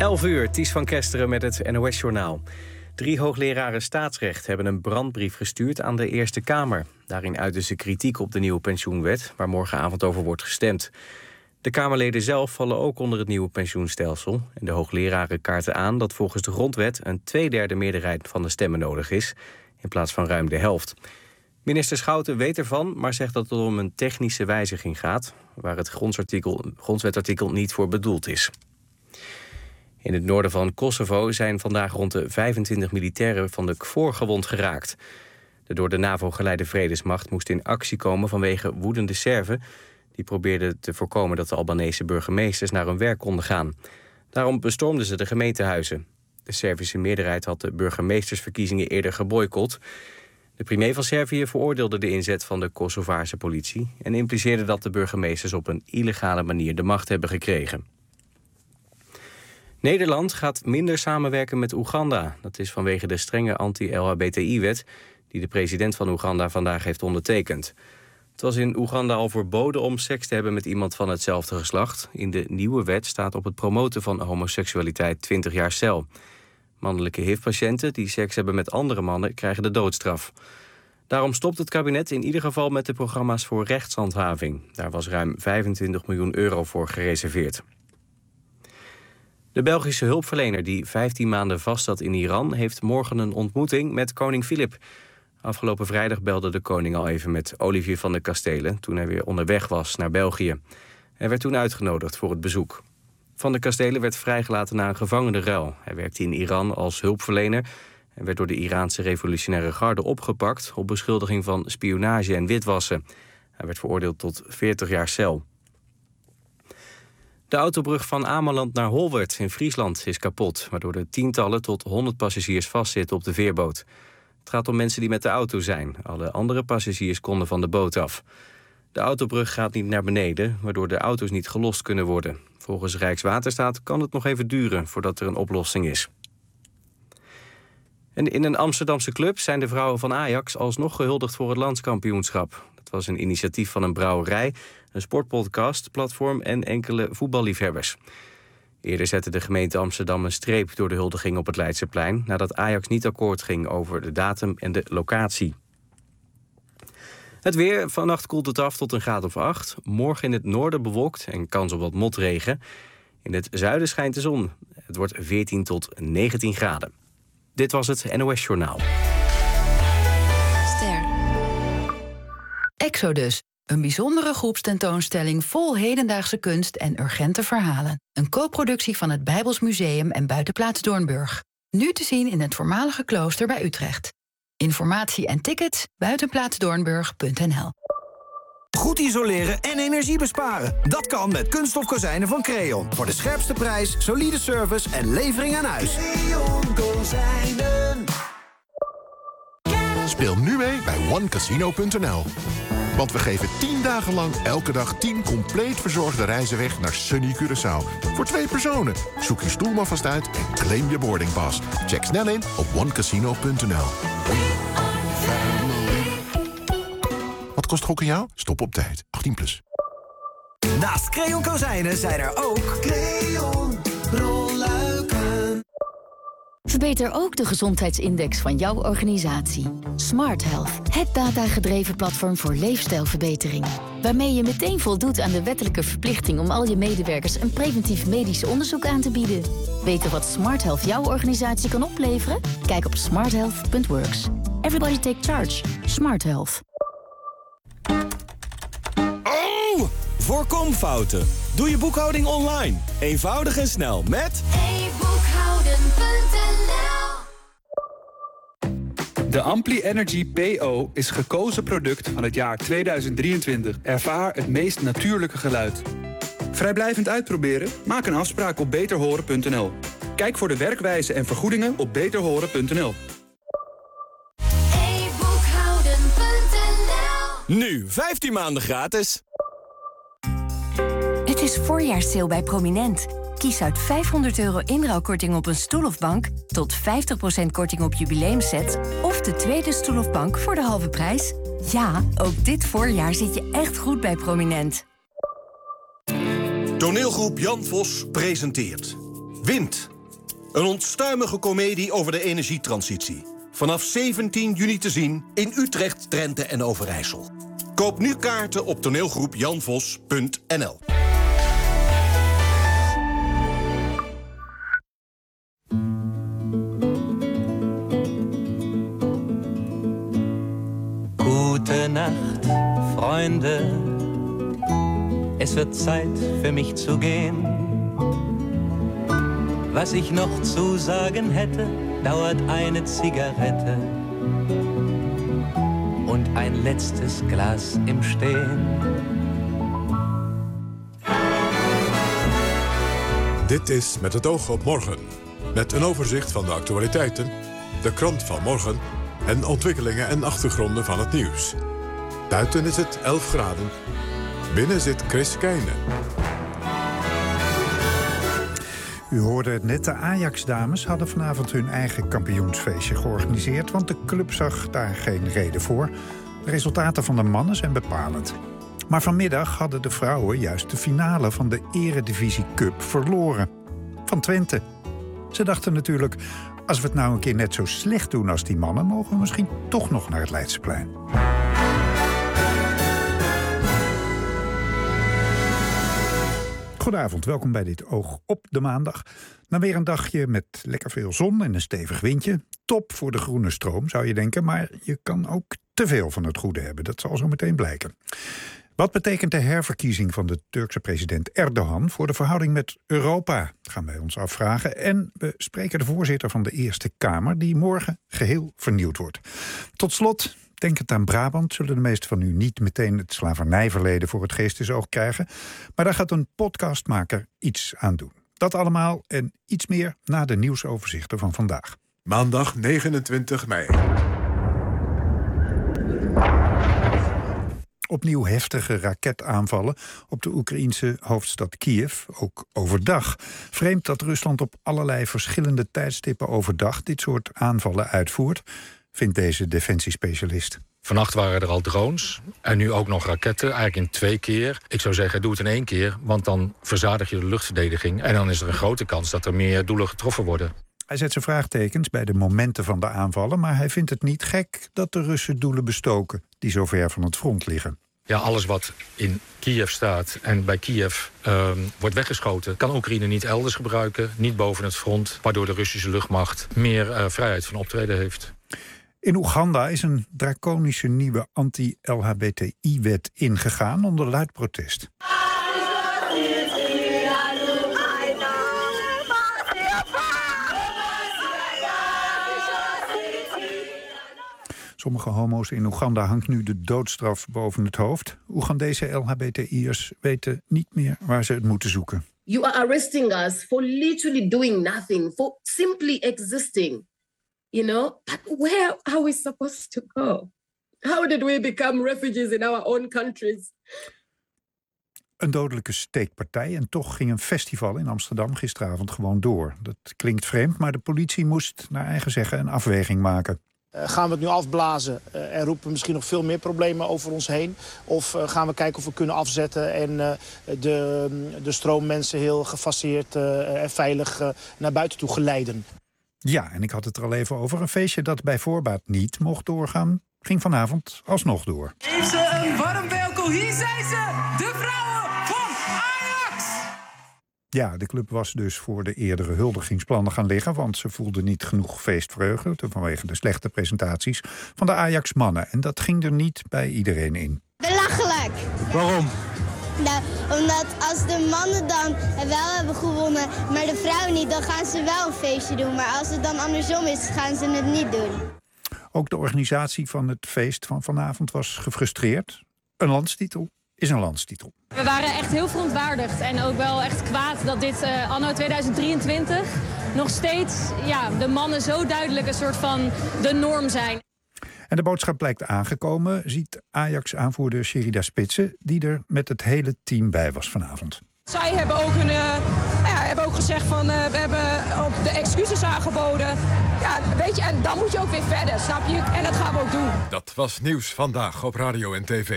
11:00, Ties van Kesteren met het NOS-journaal. 3 hoogleraren staatsrecht hebben een brandbrief gestuurd aan de Eerste Kamer. Daarin uiten ze kritiek op de nieuwe pensioenwet, waar morgenavond over wordt gestemd. De Kamerleden zelf vallen ook onder het nieuwe pensioenstelsel. En de hoogleraren kaarten aan dat volgens de grondwet een 2/3 meerderheid van de stemmen nodig is, in plaats van ruim de helft. Minister Schouten weet ervan, maar zegt dat het om een technische wijziging gaat, waar het grondwetartikel niet voor bedoeld is. In het noorden van Kosovo zijn vandaag rond de 25 militairen van de KFOR gewond geraakt. De door de NAVO geleide vredesmacht moest in actie komen vanwege woedende Serven. Die probeerden te voorkomen dat de Albanese burgemeesters naar hun werk konden gaan. Daarom bestormden ze de gemeentehuizen. De Servische meerderheid had de burgemeestersverkiezingen eerder geboycott. De premier van Servië veroordeelde de inzet van de Kosovaarse politie en impliceerde dat de burgemeesters op een illegale manier de macht hebben gekregen. Nederland gaat minder samenwerken met Oeganda. Dat is vanwege de strenge anti-LHBTI-wet die de president van Oeganda vandaag heeft ondertekend. Het was in Oeganda al verboden om seks te hebben met iemand van hetzelfde geslacht. In de nieuwe wet staat op het promoten van homoseksualiteit 20 jaar cel. Mannelijke HIV-patiënten die seks hebben met andere mannen krijgen de doodstraf. Daarom stopt het kabinet in ieder geval met de programma's voor rechtshandhaving. Daar was ruim 25 miljoen euro voor gereserveerd. De Belgische hulpverlener die 15 maanden vastzat in Iran heeft morgen een ontmoeting met koning Filip. Afgelopen vrijdag belde de koning al even met Olivier van der Kastelen toen hij weer onderweg was naar België. Hij werd toen uitgenodigd voor het bezoek. Van der Kastelen werd vrijgelaten na een gevangenenruil. Hij werkte in Iran als hulpverlener en werd door de Iraanse revolutionaire garde opgepakt op beschuldiging van spionage en witwassen. Hij werd veroordeeld tot 40 jaar cel. De autobrug van Ameland naar Holwert in Friesland is kapot, waardoor er tientallen tot 100 passagiers vastzitten op de veerboot. Het gaat om mensen die met de auto zijn. Alle andere passagiers konden van de boot af. De autobrug gaat niet naar beneden, waardoor de auto's niet gelost kunnen worden. Volgens Rijkswaterstaat kan het nog even duren voordat er een oplossing is. En in een Amsterdamse club zijn de vrouwen van Ajax alsnog gehuldigd voor het landskampioenschap. Dat was een initiatief van een brouwerij, een sportpodcast, platform en enkele voetballiefhebbers. Eerder zette de gemeente Amsterdam een streep door de huldiging op het Leidseplein, nadat Ajax niet akkoord ging over de datum en de locatie. Het weer, vannacht koelt het af tot een graad of 8. Morgen in het noorden bewolkt en kans op wat motregen. In het zuiden schijnt de zon. Het wordt 14 tot 19 graden. Dit was het NOS Journaal. Ster. Exodus. Een bijzondere groepstentoonstelling vol hedendaagse kunst en urgente verhalen. Een co-productie van het Bijbels Museum en Buitenplaats Doornburg. Nu te zien in het voormalige klooster bij Utrecht. Informatie en tickets buitenplaatsdoornburg.nl. Goed isoleren en energie besparen. Dat kan met kunststof kozijnen van Creon. Voor de scherpste prijs, solide service en levering aan huis. Creon Kozijnen. Speel nu mee bij OneCasino.nl. Want we geven 10 dagen lang elke dag 10 compleet verzorgde reizen weg naar sunny Curaçao. Voor 2 personen. Zoek je stoel maar vast uit en claim je boardingpas. Check snel in op OneCasino.nl. Wat kost gokken jou? Stop op tijd. 18+. Naast Creon Kozijnen zijn er ook Creon rolluiken. Verbeter ook de gezondheidsindex van jouw organisatie. Smart Health, het datagedreven platform voor leefstijlverbetering. Waarmee je meteen voldoet aan de wettelijke verplichting om al je medewerkers een preventief medisch onderzoek aan te bieden. Weten wat Smart Health jouw organisatie kan opleveren? Kijk op smarthealth.works. Everybody take charge. Smart Health. Oh! Voorkom fouten. Doe je boekhouding online. Eenvoudig en snel met e-boekhouden.nl. De Ampli Energy PO is gekozen product van het jaar 2023. Ervaar het meest natuurlijke geluid. Vrijblijvend uitproberen? Maak een afspraak op beterhoren.nl. Kijk voor de werkwijze en vergoedingen op beterhoren.nl. e-boekhouden.nl. nu 15 maanden gratis. Het is voorjaarssale bij Prominent. Kies uit €500 inruilkorting op een stoel of bank, tot 50% korting op jubileumsets of de tweede stoel of bank voor de halve prijs. Ja, ook dit voorjaar zit je echt goed bij Prominent. Toneelgroep Jan Vos presenteert Wind Een onstuimige komedie over de energietransitie. Vanaf 17 juni te zien in Utrecht, Drenthe en Overijssel. Koop nu kaarten op toneelgroepjanvos.nl. Gute Nacht, Freunde. Es wird Zeit für mich zu gehen. Was ich noch zu sagen hätte, dauert eine Zigarette und ein letztes Glas im Stehen. Dit is Met het oog op morgen. Met een overzicht van de actualiteiten, de krant van morgen en ontwikkelingen en achtergronden van het nieuws. Buiten is het 11 graden. Binnen zit Chris Keijnen. U hoorde het net, de Ajax-dames hadden vanavond hun eigen kampioensfeestje georganiseerd, want de club zag daar geen reden voor. De resultaten van de mannen zijn bepalend. Maar vanmiddag hadden de vrouwen juist de finale van de Eredivisie Cup verloren. Van Twente. Ze dachten natuurlijk, als we het nou een keer net zo slecht doen als die mannen, mogen we misschien toch nog naar het Leidseplein. Goedenavond, welkom bij dit Oog op de maandag. Na weer een dagje met lekker veel zon en een stevig windje. Top voor de groene stroom, zou je denken, maar je kan ook te veel van het goede hebben. Dat zal zo meteen blijken. Wat betekent de herverkiezing van de Turkse president Erdogan voor de verhouding met Europa? Dat gaan wij ons afvragen. En we spreken de voorzitter van de Eerste Kamer, die morgen geheel vernieuwd wordt. Tot slot, denkend aan Brabant, zullen de meesten van u niet meteen het slavernijverleden voor het geestesoog krijgen. Maar daar gaat een podcastmaker iets aan doen. Dat allemaal en iets meer na de nieuwsoverzichten van vandaag. Maandag 29 mei. Opnieuw heftige raketaanvallen op de Oekraïense hoofdstad Kiev, ook overdag. Vreemd dat Rusland op allerlei verschillende tijdstippen overdag dit soort aanvallen uitvoert, vindt deze defensiespecialist. Vannacht waren er al drones en nu ook nog raketten, eigenlijk in 2 keer. Ik zou zeggen, doe het in 1 keer, want dan verzadig je de luchtverdediging. En dan is er een grote kans dat er meer doelen getroffen worden. Hij zet zijn vraagtekens bij de momenten van de aanvallen, maar hij vindt het niet gek dat de Russen doelen bestoken die zo ver van het front liggen. Ja, alles wat in Kiev staat en bij Kiev wordt weggeschoten, kan Oekraïne niet elders gebruiken, niet boven het front, waardoor de Russische luchtmacht meer vrijheid van optreden heeft. In Oeganda is een draconische nieuwe anti-LHBTI-wet ingegaan onder luid protest. Sommige homo's in Oeganda hangt nu de doodstraf boven het hoofd. Oegandese LHBTI'ers weten niet meer waar ze het moeten zoeken. You are arresting us for literally doing nothing, for simply existing. You know, but where are we supposed to go? How did we become refugees in our own countries? Een dodelijke steekpartij en toch ging een festival in Amsterdam gisteravond gewoon door. Dat klinkt vreemd, maar de politie moest naar eigen zeggen een afweging maken. Gaan we het nu afblazen en roepen we misschien nog veel meer problemen over ons heen? Of gaan we kijken of we kunnen afzetten en de stroom mensen heel gefaseerd en veilig naar buiten toe geleiden? Ja, en ik had het er al even over. Een feestje dat bij voorbaat niet mocht doorgaan, ging vanavond alsnog door. Geef ze een warm welkom. Hier zijn ze, de vrouwen van Ajax! Ja, de club was dus voor de eerdere huldigingsplannen gaan liggen, want ze voelden niet genoeg feestvreugde vanwege de slechte presentaties van de Ajax-mannen. En dat ging er niet bij iedereen in. Belachelijk. Waarom? Nou, omdat als de mannen dan wel hebben gewonnen, maar de vrouwen niet, dan gaan ze wel een feestje doen. Maar als het dan andersom is, gaan ze het niet doen. Ook de organisatie van het feest van vanavond was gefrustreerd. Een landstitel is een landstitel. We waren echt heel verontwaardigd en ook wel echt kwaad dat dit anno 2023 nog steeds de mannen zo duidelijk een soort van de norm zijn. En de boodschap blijkt aangekomen, ziet Ajax-aanvoerder Sherida Spitsen, die er met het hele team bij was vanavond. Zij hebben ook, hebben ook gezegd van we hebben ook de excuses aangeboden. Ja, weet je, en dan moet je ook weer verder, snap je? En dat gaan we ook doen. Dat was Nieuws Vandaag op radio en tv.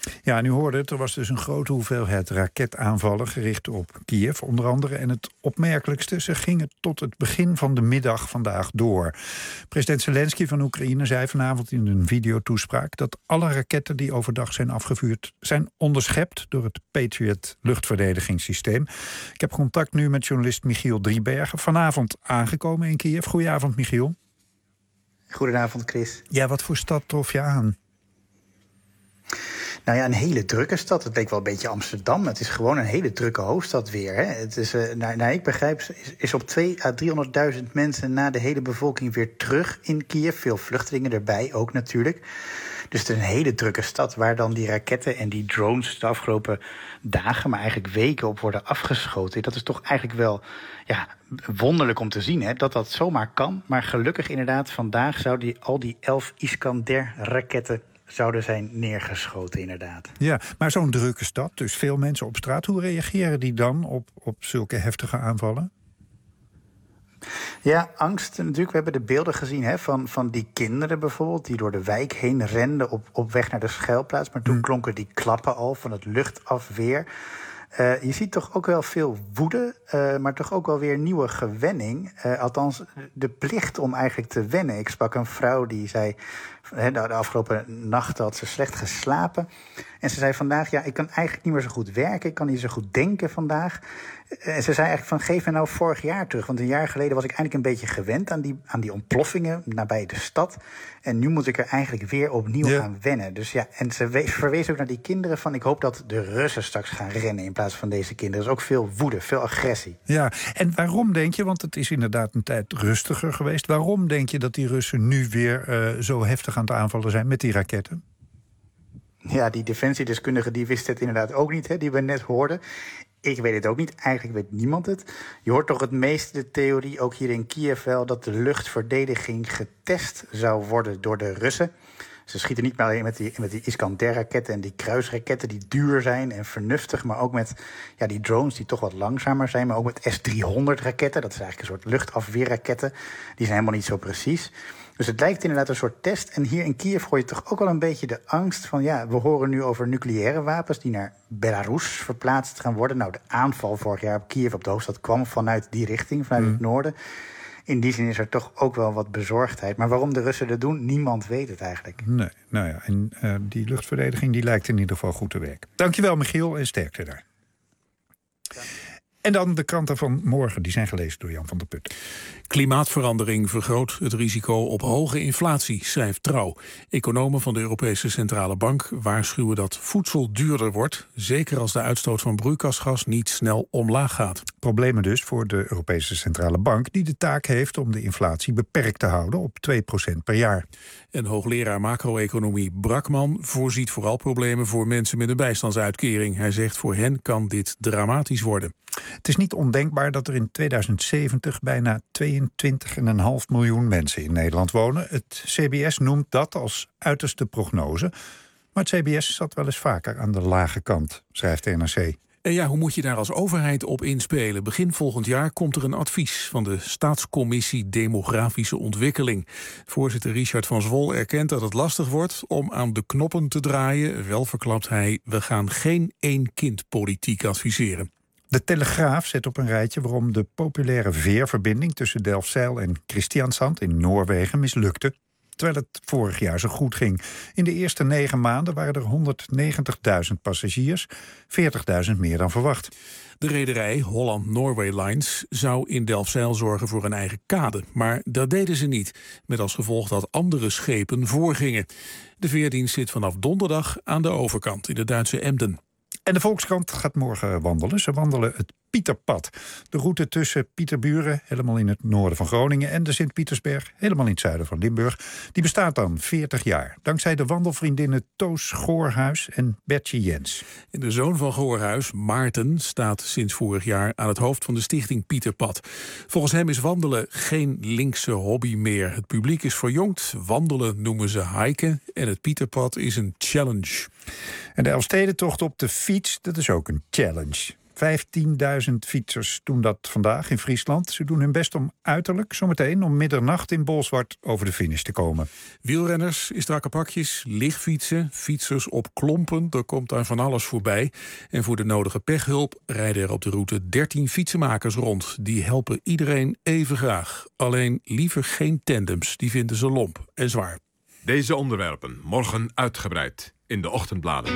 Ja, en u hoorde het, er was dus een grote hoeveelheid raketaanvallen gericht op Kiev, onder andere. En het opmerkelijkste, ze gingen tot het begin van de middag vandaag door. President Zelensky van Oekraïne zei vanavond in een videotoespraak dat alle raketten die overdag zijn afgevuurd zijn onderschept door het Patriot luchtverdedigingssysteem. Ik heb contact nu met journalist Michiel Driebergen, vanavond aangekomen in Kiev. Goedenavond, Michiel. Goedenavond, Chris. Ja, wat voor stad trof je aan? Nou ja, een hele drukke stad. Het leek wel een beetje Amsterdam. Het is gewoon een hele drukke hoofdstad weer. Hè. Het is, naar ik begrijp, is op 200.000 à 300.000 mensen na de hele bevolking weer terug in Kiev. Veel vluchtelingen erbij ook natuurlijk. Dus het is een hele drukke stad waar dan die raketten en die drones de afgelopen dagen, maar eigenlijk weken op worden afgeschoten. Dat is toch eigenlijk wel wonderlijk om te zien, hè, dat dat zomaar kan. Maar gelukkig inderdaad, vandaag zou al die 11 Iskander-raketten zouden zijn neergeschoten, inderdaad. Ja, maar zo'n drukke stad, dus veel mensen op straat. Hoe reageren die dan op zulke heftige aanvallen? Ja, angst natuurlijk. We hebben de beelden gezien van die kinderen bijvoorbeeld, die door de wijk heen renden op weg naar de schuilplaats. Maar toen klonken die klappen al van het luchtafweer. Je ziet toch ook wel veel woede, maar toch ook wel weer nieuwe gewenning. Althans, de plicht om eigenlijk te wennen. Ik sprak een vrouw die zei, de afgelopen nacht had ze slecht geslapen. En ze zei vandaag, ik kan eigenlijk niet meer zo goed werken. Ik kan niet zo goed denken vandaag. En ze zei eigenlijk van, geef me nou vorig jaar terug. Want een jaar geleden was ik eigenlijk een beetje gewend aan die ontploffingen nabij de stad. En nu moet ik er eigenlijk weer opnieuw aan wennen. Dus ja, en ze verwees ook naar die kinderen van, ik hoop dat de Russen straks gaan rennen in plaats van deze kinderen. Dus ook veel woede, veel agressie. Ja, en waarom denk je, want het is inderdaad een tijd rustiger geweest. Waarom denk je dat die Russen nu weer zo heftig aan het aanvallen zijn met die raketten? Ja, die defensiedeskundige die wist het inderdaad ook niet, die we net hoorden. Ik weet het ook niet, eigenlijk weet niemand het. Je hoort toch het meeste de theorie, ook hier in Kiev wel, dat de luchtverdediging getest zou worden door de Russen. Ze schieten niet maar alleen met die Iskander-raketten en die kruisraketten die duur zijn en vernuftig, maar ook met die drones die toch wat langzamer zijn, maar ook met S-300-raketten. Dat is eigenlijk een soort luchtafweerraketten. Die zijn helemaal niet zo precies. Dus het lijkt inderdaad een soort test. En hier in Kiev hoor je toch ook wel een beetje de angst van, we horen nu over nucleaire wapens die naar Belarus verplaatst gaan worden. Nou, de aanval vorig jaar op Kiev, op de hoofdstad, kwam vanuit die richting, vanuit het noorden. In die zin is er toch ook wel wat bezorgdheid. Maar waarom de Russen dat doen, niemand weet het eigenlijk. Nee, nou ja, en die luchtverdediging die lijkt in ieder geval goed te werken. Dankjewel, Michiel, en sterkte daar. En dan de kranten van morgen, die zijn gelezen door Jan van der Put. Klimaatverandering vergroot het risico op hoge inflatie, schrijft Trouw. Economen van de Europese Centrale Bank waarschuwen dat voedsel duurder wordt, zeker als de uitstoot van broeikasgas niet snel omlaag gaat. Problemen dus voor de Europese Centrale Bank, die de taak heeft om de inflatie beperkt te houden op 2% per jaar. En hoogleraar macro-economie Brakman voorziet vooral problemen voor mensen met een bijstandsuitkering. Hij zegt, voor hen kan dit dramatisch worden. Het is niet ondenkbaar dat er in 2070 bijna 22,5 miljoen mensen in Nederland wonen. Het CBS noemt dat als uiterste prognose. Maar het CBS zat wel eens vaker aan de lage kant, schrijft de NRC. En ja, hoe moet je daar als overheid op inspelen? Begin volgend jaar komt er een advies van de Staatscommissie Demografische Ontwikkeling. Voorzitter Richard van Zwol erkent dat het lastig wordt om aan de knoppen te draaien. Wel verklapt hij, we gaan geen één-kind-politiek adviseren. De Telegraaf zet op een rijtje waarom de populaire veerverbinding tussen Delfzijl en Kristiansand in Noorwegen mislukte, terwijl het vorig jaar zo goed ging. In de eerste 9 maanden waren er 190.000 passagiers, 40.000 meer dan verwacht. De rederij Holland Norway Lines zou in Delfzijl zorgen voor een eigen kade. Maar dat deden ze niet, met als gevolg dat andere schepen voorgingen. De veerdienst zit vanaf donderdag aan de overkant in de Duitse Emden. En de Volkskrant gaat morgen wandelen. Ze wandelen het Pieterpad. De route tussen Pieterburen, helemaal in het noorden van Groningen, en de Sint-Pietersberg, helemaal in het zuiden van Limburg, die bestaat dan 40 jaar. Dankzij de wandelvriendinnen Toos Goorhuis en Bertje Jens. En de zoon van Goorhuis, Maarten, staat sinds vorig jaar aan het hoofd van de stichting Pieterpad. Volgens hem is wandelen geen linkse hobby meer. Het publiek is verjongd, wandelen noemen ze hiken en het Pieterpad is een challenge. En de Elfstedentocht op de fiets, dat is ook een challenge. 15.000 fietsers doen dat vandaag in Friesland. Ze doen hun best om uiterlijk zometeen om middernacht in Bolsward over de finish te komen. Wielrenners in strakke pakjes, lichtfietsen, fietsers op klompen. Er komt daar van alles voorbij. En voor de nodige pechhulp rijden er op de route 13 fietsenmakers rond. Die helpen iedereen even graag. Alleen liever geen tandems, die vinden ze lomp en zwaar. Deze onderwerpen morgen uitgebreid in de ochtendbladen.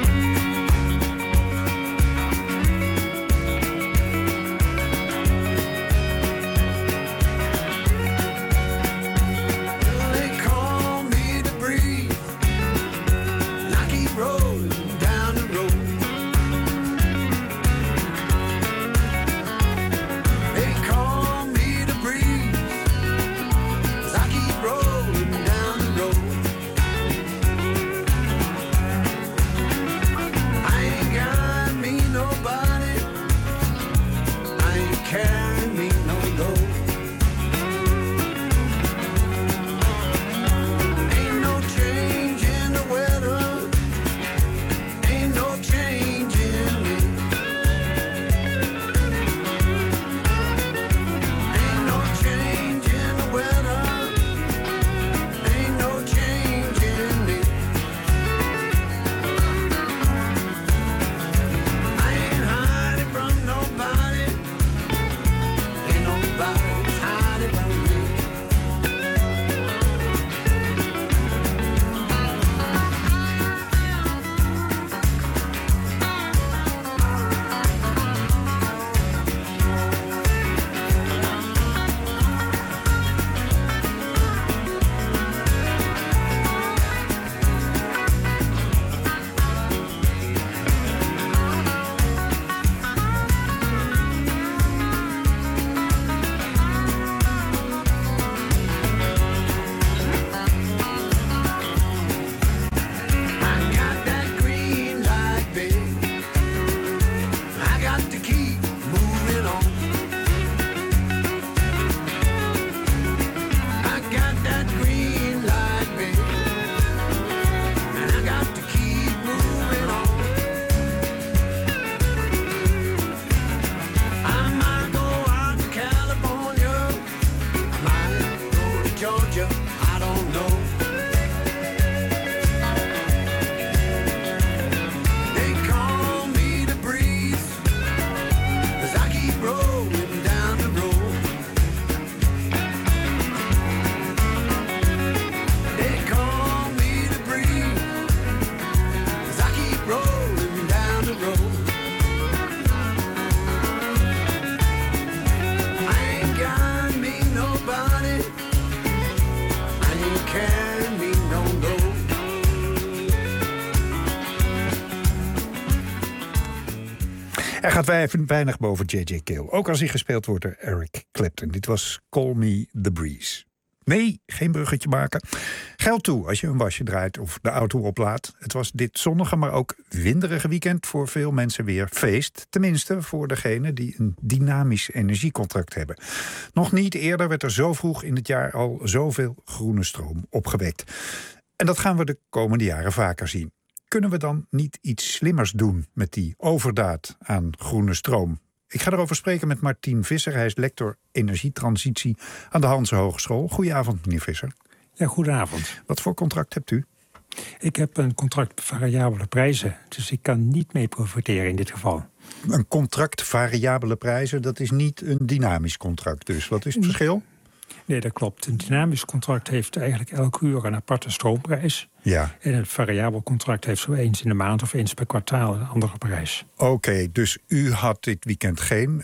Er gaat weinig boven J.J. Cale. Ook als hij gespeeld wordt door Eric Clapton. Dit was Call Me The Breeze. Nee, geen bruggetje maken. Geld toe als je een wasje draait of de auto oplaadt. Het was dit zonnige, maar ook winderige weekend voor veel mensen weer feest. Tenminste voor degenen die een dynamisch energiecontract hebben. Nog niet eerder werd er zo vroeg in het jaar al zoveel groene stroom opgewekt. En dat gaan we de komende jaren vaker zien. Kunnen we dan niet iets slimmers doen met die overdaad aan groene stroom? Ik ga erover spreken met Martien Visser. Hij is lector energietransitie aan de Hanse Hogeschool. Goedenavond, meneer Visser. Ja, goedenavond. Wat voor contract hebt u? Ik heb een contract variabele prijzen, dus ik kan niet mee profiteren in dit geval. Een contract variabele prijzen, dat is niet een dynamisch contract dus. Wat is het verschil? Nee, dat klopt. Een dynamisch contract heeft eigenlijk elk uur een aparte stroomprijs. Ja. En een variabel contract heeft zo eens in de maand of eens per kwartaal een andere prijs. Oké, dus u had dit weekend geen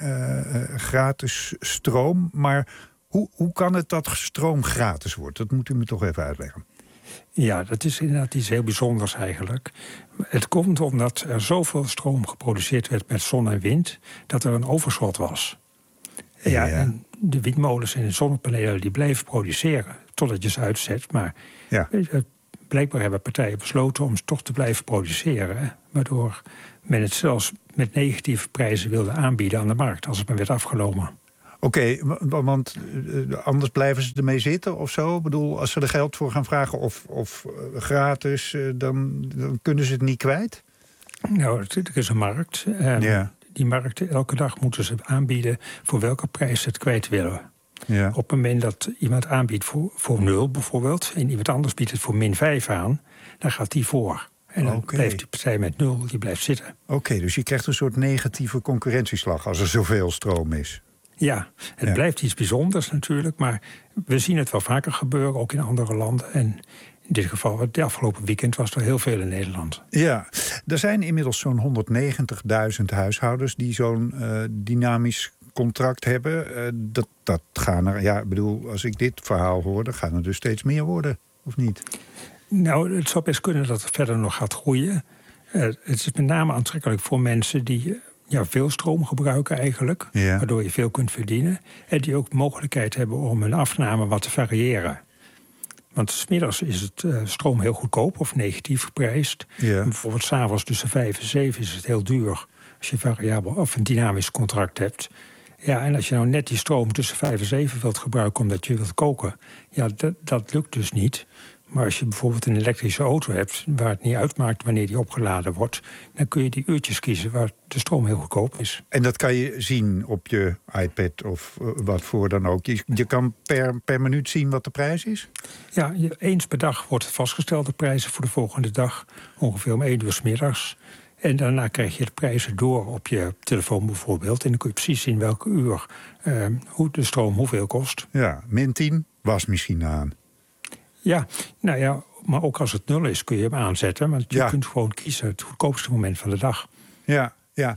gratis stroom. Maar hoe kan het dat stroom gratis wordt? Dat moet u me toch even uitleggen. Ja, dat is inderdaad iets heel bijzonders eigenlijk. Het komt omdat er zoveel stroom geproduceerd werd met zon en wind, dat er een overschot was. Ja, en de windmolens en de zonnepanelen die blijven produceren totdat je ze uitzet. Maar blijkbaar hebben partijen besloten om ze toch te blijven produceren. Waardoor men het zelfs met negatieve prijzen wilde aanbieden aan de markt als het maar werd afgenomen. Oké, want anders blijven ze ermee zitten of zo? Ik bedoel, als ze er geld voor gaan vragen of gratis, dan kunnen ze het niet kwijt? Nou, er is een markt. die markten, elke dag moeten ze aanbieden voor welke prijs ze het kwijt willen. Ja. Op het moment dat iemand aanbiedt voor 0 bijvoorbeeld, en iemand anders biedt het voor -5 aan, dan gaat die voor. En dan blijft die partij met 0, die blijft zitten. Oké, dus je krijgt een soort negatieve concurrentieslag als er zoveel stroom is. Ja, het blijft iets bijzonders natuurlijk, maar we zien het wel vaker gebeuren, ook in andere landen. En in dit geval, het afgelopen weekend was er heel veel in Nederland. Ja, er zijn inmiddels zo'n 190.000 huishoudens die zo'n dynamisch contract hebben. Dat gaan er, ja, ik bedoel, als ik dit verhaal hoor, dan gaan er dus steeds meer worden, of niet? Nou, het zou best kunnen dat het verder nog gaat groeien. Het is met name aantrekkelijk voor mensen die veel stroom gebruiken eigenlijk. Ja. Waardoor je veel kunt verdienen. En die ook mogelijkheid hebben om hun afname wat te variëren. Want 's middags is het stroom heel goedkoop of negatief geprijsd. Ja. En bijvoorbeeld 's avonds tussen 5 en 7 is het heel duur. Als je variabel of een dynamisch contract hebt. Ja, en als je nou net die stroom tussen 5 en 7 wilt gebruiken omdat je wilt koken. Ja, dat lukt dus niet. Maar als je bijvoorbeeld een elektrische auto hebt waar het niet uitmaakt wanneer die opgeladen wordt, dan kun je die uurtjes kiezen waar de stroom heel goedkoop is. En dat kan je zien op je iPad of wat voor dan ook. Je kan per minuut zien wat de prijs is? Ja, eens per dag wordt vastgesteld de prijzen voor de volgende dag. Ongeveer om 1 uur 's middags. En daarna krijg je de prijzen door op je telefoon bijvoorbeeld. En dan kun je precies zien welke uur hoe de stroom hoeveel kost. Ja, -10, wasmachine aan. Ja, nou ja, maar ook als het 0 is kun je hem aanzetten. Want je kunt gewoon kiezen het goedkoopste moment van de dag. Ja.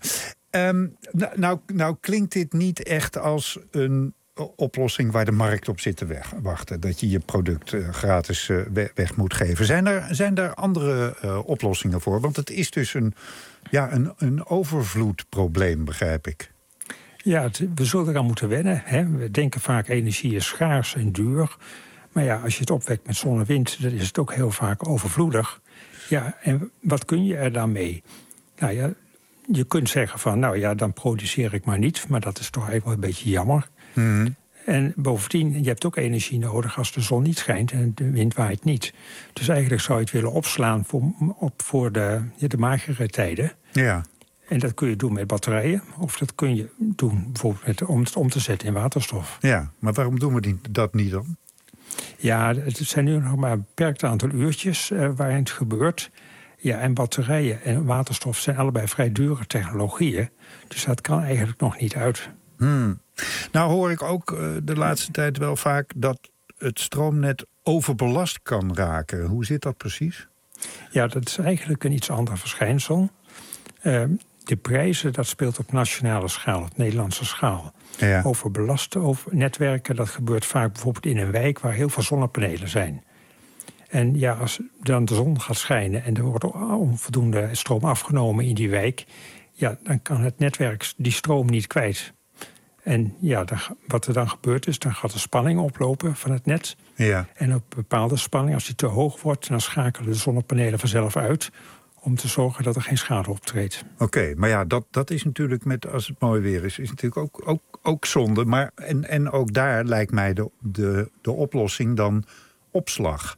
Nou klinkt dit niet echt als een oplossing waar de markt op zit te wachten. Dat je je product gratis weg moet geven. Zijn er andere oplossingen voor? Want het is dus een overvloedprobleem, begrijp ik. Ja, we zullen eraan moeten wennen. Hè? We denken vaak energie is schaars en duur. Maar ja, als je het opwekt met zon en wind, dan is het ook heel vaak overvloedig. Ja, en wat kun je er dan mee? Nou ja, je kunt zeggen van, nou ja, dan produceer ik maar niet. Maar dat is toch eigenlijk wel een beetje jammer. Mm-hmm. En bovendien, je hebt ook energie nodig als de zon niet schijnt en de wind waait niet. Dus eigenlijk zou je het willen opslaan voor de magere tijden. Ja. En dat kun je doen met batterijen. Of dat kun je doen bijvoorbeeld om het om te zetten in waterstof. Ja, maar waarom doen we dat niet dan? Ja, het zijn nu nog maar een beperkt aantal uurtjes waarin het gebeurt. Ja, en batterijen en waterstof zijn allebei vrij dure technologieën. Dus dat kan eigenlijk nog niet uit. Nou hoor ik ook de laatste tijd wel vaak dat het stroomnet overbelast kan raken. Hoe zit dat precies? Ja, dat is eigenlijk een iets ander verschijnsel. De prijzen, dat speelt op nationale schaal, op Nederlandse schaal. Ja. Overbelasten over netwerken, dat gebeurt vaak bijvoorbeeld in een wijk waar heel veel zonnepanelen zijn. En ja, als dan de zon gaat schijnen en er wordt onvoldoende stroom afgenomen in die wijk, ja, dan kan het netwerk die stroom niet kwijt. En ja, wat er dan gebeurt is, dan gaat de spanning oplopen van het net. Ja. En op bepaalde spanning, als die te hoog wordt, dan schakelen de zonnepanelen vanzelf uit om te zorgen dat er geen schade optreedt. Oké, maar ja, dat is natuurlijk als het mooi weer is natuurlijk ook zonde. Maar en ook daar lijkt mij de oplossing dan opslag.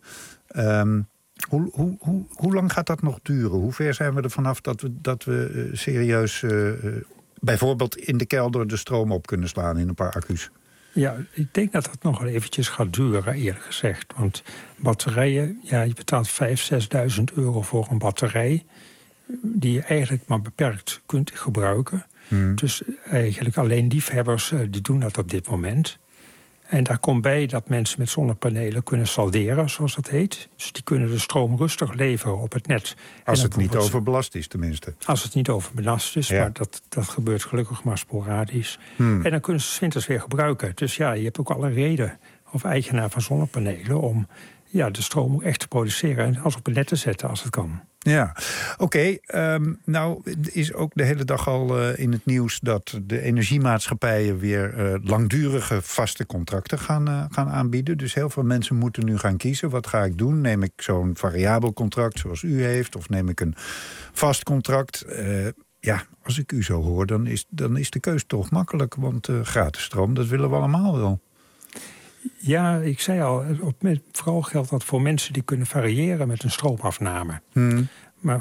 Hoe lang gaat dat nog duren? Hoe ver zijn we er vanaf dat we serieus bijvoorbeeld in de kelder de stroom op kunnen slaan in een paar accu's? Ja, ik denk dat dat nog wel eventjes gaat duren, eerlijk gezegd. Want batterijen, ja, je betaalt 5.000, 6.000 euro voor een batterij die je eigenlijk maar beperkt kunt gebruiken. Dus eigenlijk alleen liefhebbers die doen dat op dit moment. En daar komt bij dat mensen met zonnepanelen kunnen salderen, zoals dat heet. Dus die kunnen de stroom rustig leveren op het net. Als het niet overbelast is tenminste. Als het niet overbelast is, maar dat gebeurt gelukkig maar sporadisch. En dan kunnen ze 's winters weer gebruiken. Dus ja, je hebt ook alle reden, of eigenaar van zonnepanelen, om de stroom echt te produceren en als op het net te zetten als het kan. Ja, oké. Nou is ook de hele dag al in het nieuws dat de energiemaatschappijen weer langdurige vaste contracten gaan aanbieden. Dus heel veel mensen moeten nu gaan kiezen. Wat ga ik doen? Neem ik zo'n variabel contract zoals u heeft? Of neem ik een vast contract? Als ik u zo hoor, dan is de keus toch makkelijk. Want gratis stroom, dat willen we allemaal wel. Ja, ik zei al, vooral geldt dat voor mensen die kunnen variëren met een stroomafname. Maar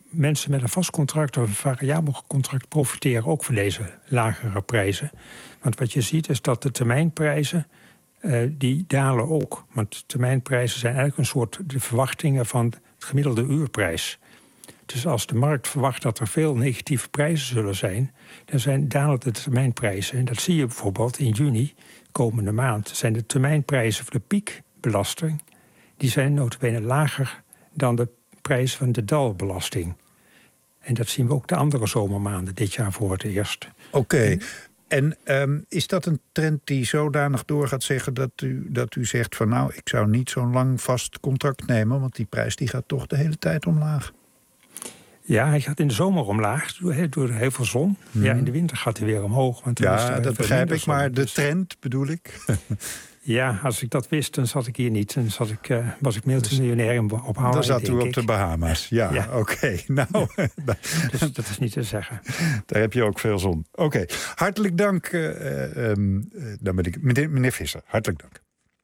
mensen met een vast contract of een variabel contract profiteren ook van deze lagere prijzen. Want wat je ziet is dat de termijnprijzen die dalen ook. Want termijnprijzen zijn eigenlijk een soort de verwachtingen van het gemiddelde uurprijs. Dus als de markt verwacht dat er veel negatieve prijzen zullen zijn, dan dalen de termijnprijzen. En dat zie je bijvoorbeeld in juni, komende maand, zijn de termijnprijzen voor de piekbelasting, die zijn nota bene lager dan de prijs van de dalbelasting. En dat zien we ook de andere zomermaanden dit jaar voor het eerst. Oké. En is dat een trend die zodanig door gaat zeggen dat u zegt van nou, ik zou niet zo'n lang vast contract nemen, want die prijs die gaat toch de hele tijd omlaag? Ja, hij gaat in de zomer omlaag door heel veel zon. Ja, in de winter gaat hij weer omhoog. Want ja, dat begrijp ik, maar de trend bedoel ik. Ja, als ik dat wist, dan zat ik hier niet. Dan was ik multimiljonair op Hawaii. Dan zat u op de Bahama's. Ja. Oké. Nou, dus dat is niet te zeggen. Daar heb je ook veel zon. Oké. Hartelijk dank. Dan ben ik meneer Visser. Hartelijk dank.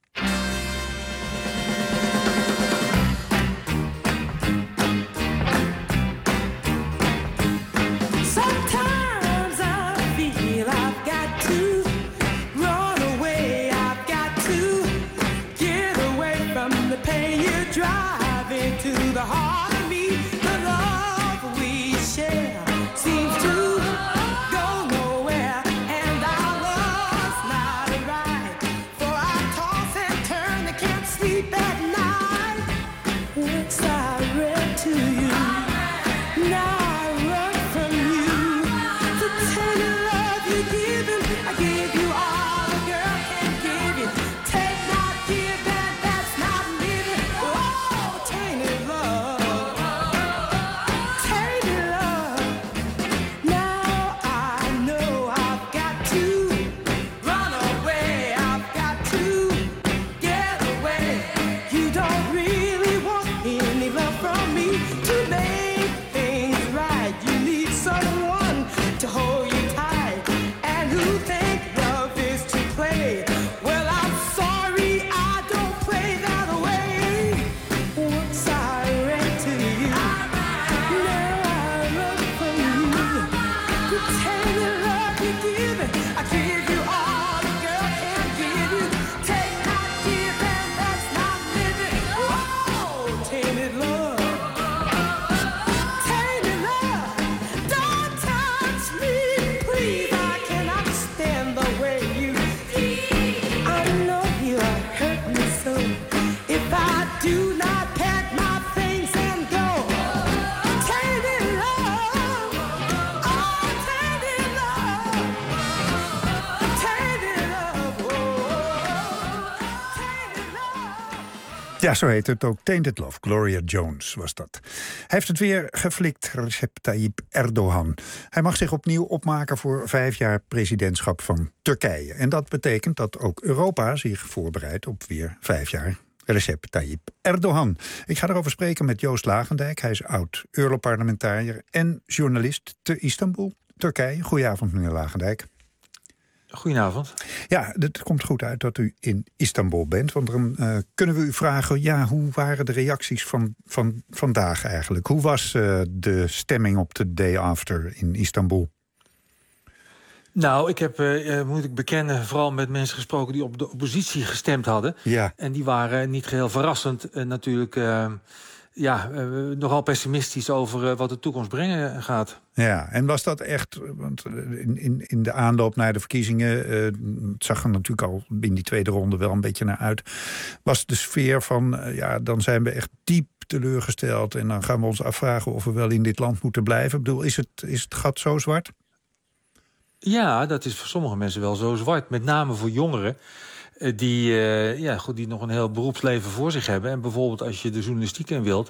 Ja, zo heet het ook. Tainted Love. Gloria Jones was dat. Hij heeft het weer geflikt, Recep Tayyip Erdogan. Hij mag zich opnieuw opmaken voor 5 jaar presidentschap van Turkije. En dat betekent dat ook Europa zich voorbereidt op weer 5 jaar Recep Tayyip Erdogan. Ik ga erover spreken met Joost Lagendijk. Hij is oud-Europarlementariër en journalist te Istanbul, Turkije. Goedenavond, meneer Lagendijk. Goedenavond. Ja, het komt goed uit dat u in Istanbul bent. Want dan kunnen we u vragen, ja, hoe waren de reacties van vandaag eigenlijk? Hoe was de stemming op de day after in Istanbul? Nou, ik heb, moet ik bekennen, vooral met mensen gesproken die op de oppositie gestemd hadden. Ja. En die waren niet geheel verrassend natuurlijk nogal pessimistisch over wat de toekomst brengen gaat. Ja, en was dat echt, want in de aanloop naar de verkiezingen, het zag er natuurlijk al in die tweede ronde wel een beetje naar uit, was de sfeer van, dan zijn we echt diep teleurgesteld en dan gaan we ons afvragen of we wel in dit land moeten blijven. Ik bedoel, is het gat zo zwart? Ja, dat is voor sommige mensen wel zo zwart. Met name voor jongeren die nog een heel beroepsleven voor zich hebben. En bijvoorbeeld als je de journalistiek in wilt,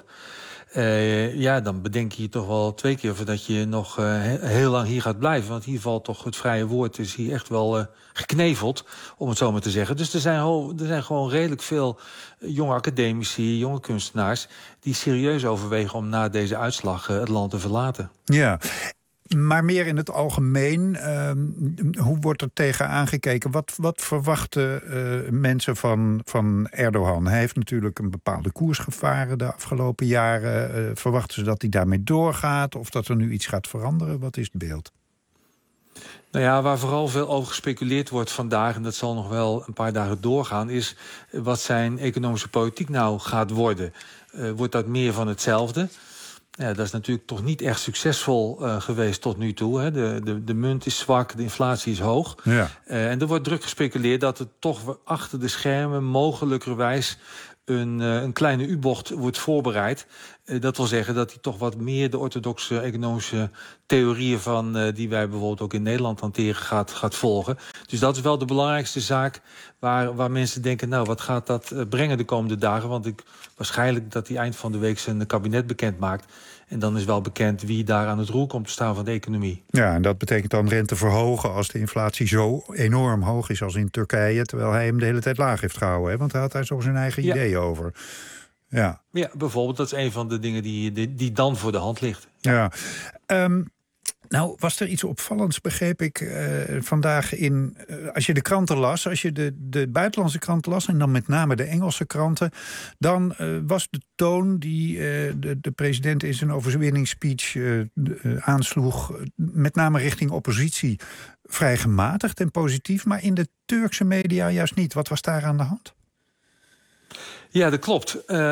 dan bedenk je toch wel 2 keer voordat je nog heel lang hier gaat blijven. Want hier valt toch het vrije woord, is hier echt wel gekneveld, om het zo maar te zeggen. Dus er zijn gewoon redelijk veel jonge academici, jonge kunstenaars die serieus overwegen om na deze uitslag het land te verlaten. Ja. Maar meer in het algemeen, hoe wordt er tegen aangekeken? Wat verwachten mensen van Erdogan? Hij heeft natuurlijk een bepaalde koers gevaren de afgelopen jaren. Verwachten ze dat hij daarmee doorgaat of dat er nu iets gaat veranderen? Wat is het beeld? Nou ja, waar vooral veel over gespeculeerd wordt vandaag, en dat zal nog wel een paar dagen doorgaan, is wat zijn economische politiek nou gaat worden. Wordt dat meer van hetzelfde? Ja, dat is natuurlijk toch niet echt succesvol geweest tot nu toe. Hè. De munt is zwak, de inflatie is hoog. Ja. En er wordt druk gespeculeerd dat er toch achter de schermen mogelijkerwijs een kleine U-bocht wordt voorbereid. Dat wil zeggen dat hij toch wat meer de orthodoxe economische theorieën van die wij bijvoorbeeld ook in Nederland hanteren gaat volgen. Dus dat is wel de belangrijkste zaak waar mensen denken, nou, wat gaat dat brengen de komende dagen? Want waarschijnlijk dat hij eind van de week zijn kabinet bekend maakt. En dan is wel bekend wie daar aan het roer komt te staan van de economie. Ja, en dat betekent dan rente verhogen als de inflatie zo enorm hoog is als in Turkije, terwijl hij hem de hele tijd laag heeft gehouden. Hè? Want daar had hij zo zijn eigen ideeën over. Ja, bijvoorbeeld, dat is een van de dingen die dan voor de hand ligt. Ja. Nou, was er iets opvallends, begreep ik, vandaag in... als je de kranten las, als je de buitenlandse kranten las, en dan met name de Engelse kranten, dan was de toon die de president in zijn overwinningsspeech aansloeg, met name richting oppositie, vrij gematigd en positief, maar in de Turkse media juist niet. Wat was daar aan de hand? Ja, dat klopt.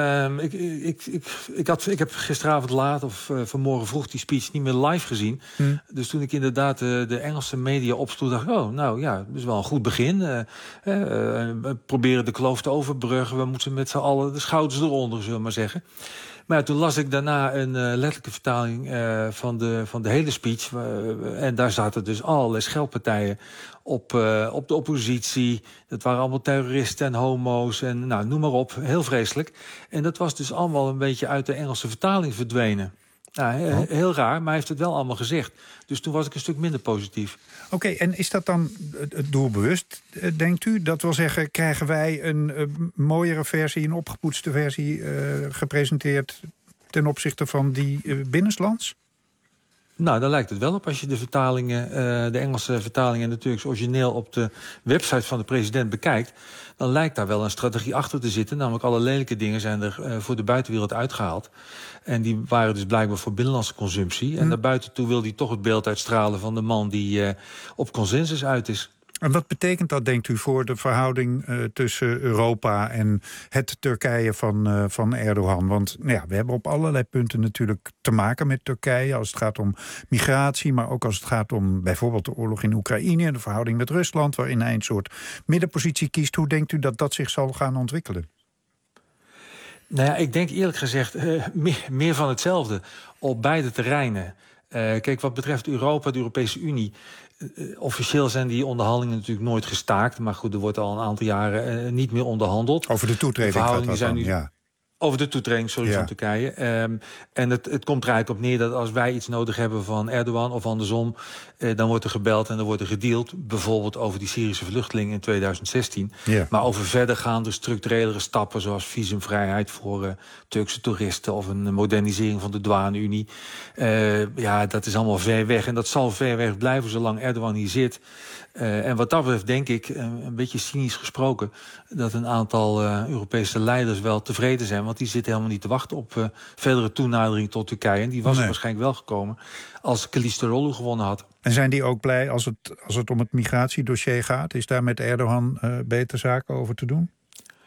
Ik heb gisteravond laat of vanmorgen vroeg die speech niet meer live gezien. Dus toen ik inderdaad de Engelse media opsloeg, dacht ik, oh, nou ja, dat is wel een goed begin. We proberen de kloof te overbruggen. We moeten met z'n allen de schouders eronder, zullen we maar zeggen. Maar toen las ik daarna een letterlijke vertaling van de hele speech. En daar zaten dus allerlei scheldpartijen op de oppositie. Dat waren allemaal terroristen en homo's en nou, noem maar op. Heel vreselijk. En dat was dus allemaal een beetje uit de Engelse vertaling verdwenen. Nou, heel raar, maar hij heeft het wel allemaal gezegd. Dus toen was ik een stuk minder positief. Oké, en is dat dan doelbewust, denkt u? Dat wil zeggen, krijgen wij een mooiere versie, een opgepoetste versie gepresenteerd ten opzichte van die binnenlands? Nou, daar lijkt het wel op als je de vertalingen, de Engelse vertalingen en de Turks origineel op de website van de president bekijkt. Dan lijkt daar wel een strategie achter te zitten. Namelijk alle lelijke dingen zijn er voor de buitenwereld uitgehaald. En die waren dus blijkbaar voor binnenlandse consumptie. En naar buiten toe wil hij toch het beeld uitstralen van de man die op consensus uit is. En wat betekent dat, denkt u, voor de verhouding tussen Europa en het Turkije van Erdogan? Want nou ja, we hebben op allerlei punten natuurlijk te maken met Turkije. Als het gaat om migratie, maar ook als het gaat om bijvoorbeeld de oorlog in Oekraïne en de verhouding met Rusland, waarin hij een soort middenpositie kiest. Hoe denkt u dat dat zich zal gaan ontwikkelen? Nou ja, ik denk eerlijk gezegd meer van hetzelfde op beide terreinen. Kijk, wat betreft Europa, de Europese Unie, officieel zijn die onderhandelingen natuurlijk nooit gestaakt. Maar goed, er wordt al een aantal jaren niet meer onderhandeld. Over de toetreding gaat dat dan, ja. Over de toetreding, van Turkije. En het komt er eigenlijk op neer dat als wij iets nodig hebben van Erdogan of andersom, dan wordt er gebeld en dan wordt er gedeeld. Bijvoorbeeld over die Syrische vluchtelingen in 2016. Ja. Maar over verdergaande structurelere stappen, zoals visumvrijheid voor Turkse toeristen of een modernisering van de douane-Unie. Ja, dat is allemaal ver weg. En dat zal ver weg blijven zolang Erdogan hier zit. En wat dat betreft denk ik, een beetje cynisch gesproken, dat een aantal Europese leiders wel tevreden zijn. Want die zitten helemaal niet te wachten op verdere toenadering tot Turkije. En die was er waarschijnlijk wel gekomen als Kılıçdaroğlu gewonnen had. En zijn die ook blij als het om het migratiedossier gaat? Is daar met Erdogan beter zaken over te doen?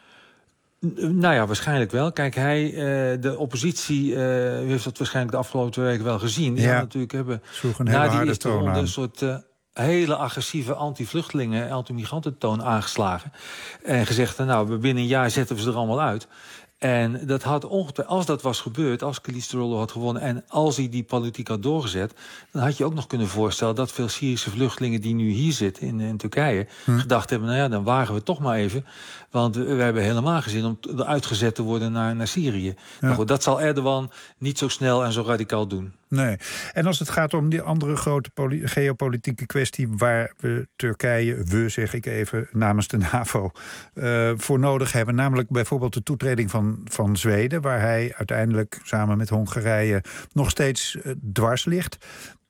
Nou ja, waarschijnlijk wel. Kijk, de oppositie heeft dat waarschijnlijk de afgelopen 2 weken wel gezien. Die natuurlijk hebben na die eerste ronde een soort hele agressieve anti-vluchtelingen, anti-migrantentoon aangeslagen. En gezegd, nou, binnen een jaar zetten we ze er allemaal uit. En dat had ongetwijfeld, als dat was gebeurd, als Kılıçdaroğlu had gewonnen en als hij die politiek had doorgezet, dan had je ook nog kunnen voorstellen dat veel Syrische vluchtelingen die nu hier zitten in Turkije gedacht hebben, nou ja, dan wagen we toch maar even. Want we hebben helemaal geen zin om eruit gezet te worden naar Syrië. Ja. Maar goed, dat zal Erdogan niet zo snel en zo radicaal doen. Nee. En als het gaat om die andere grote geopolitieke kwestie waar we Turkije, zeg ik even namens de NAVO, voor nodig hebben, namelijk bijvoorbeeld de toetreding van Zweden, waar hij uiteindelijk samen met Hongarije nog steeds dwars ligt.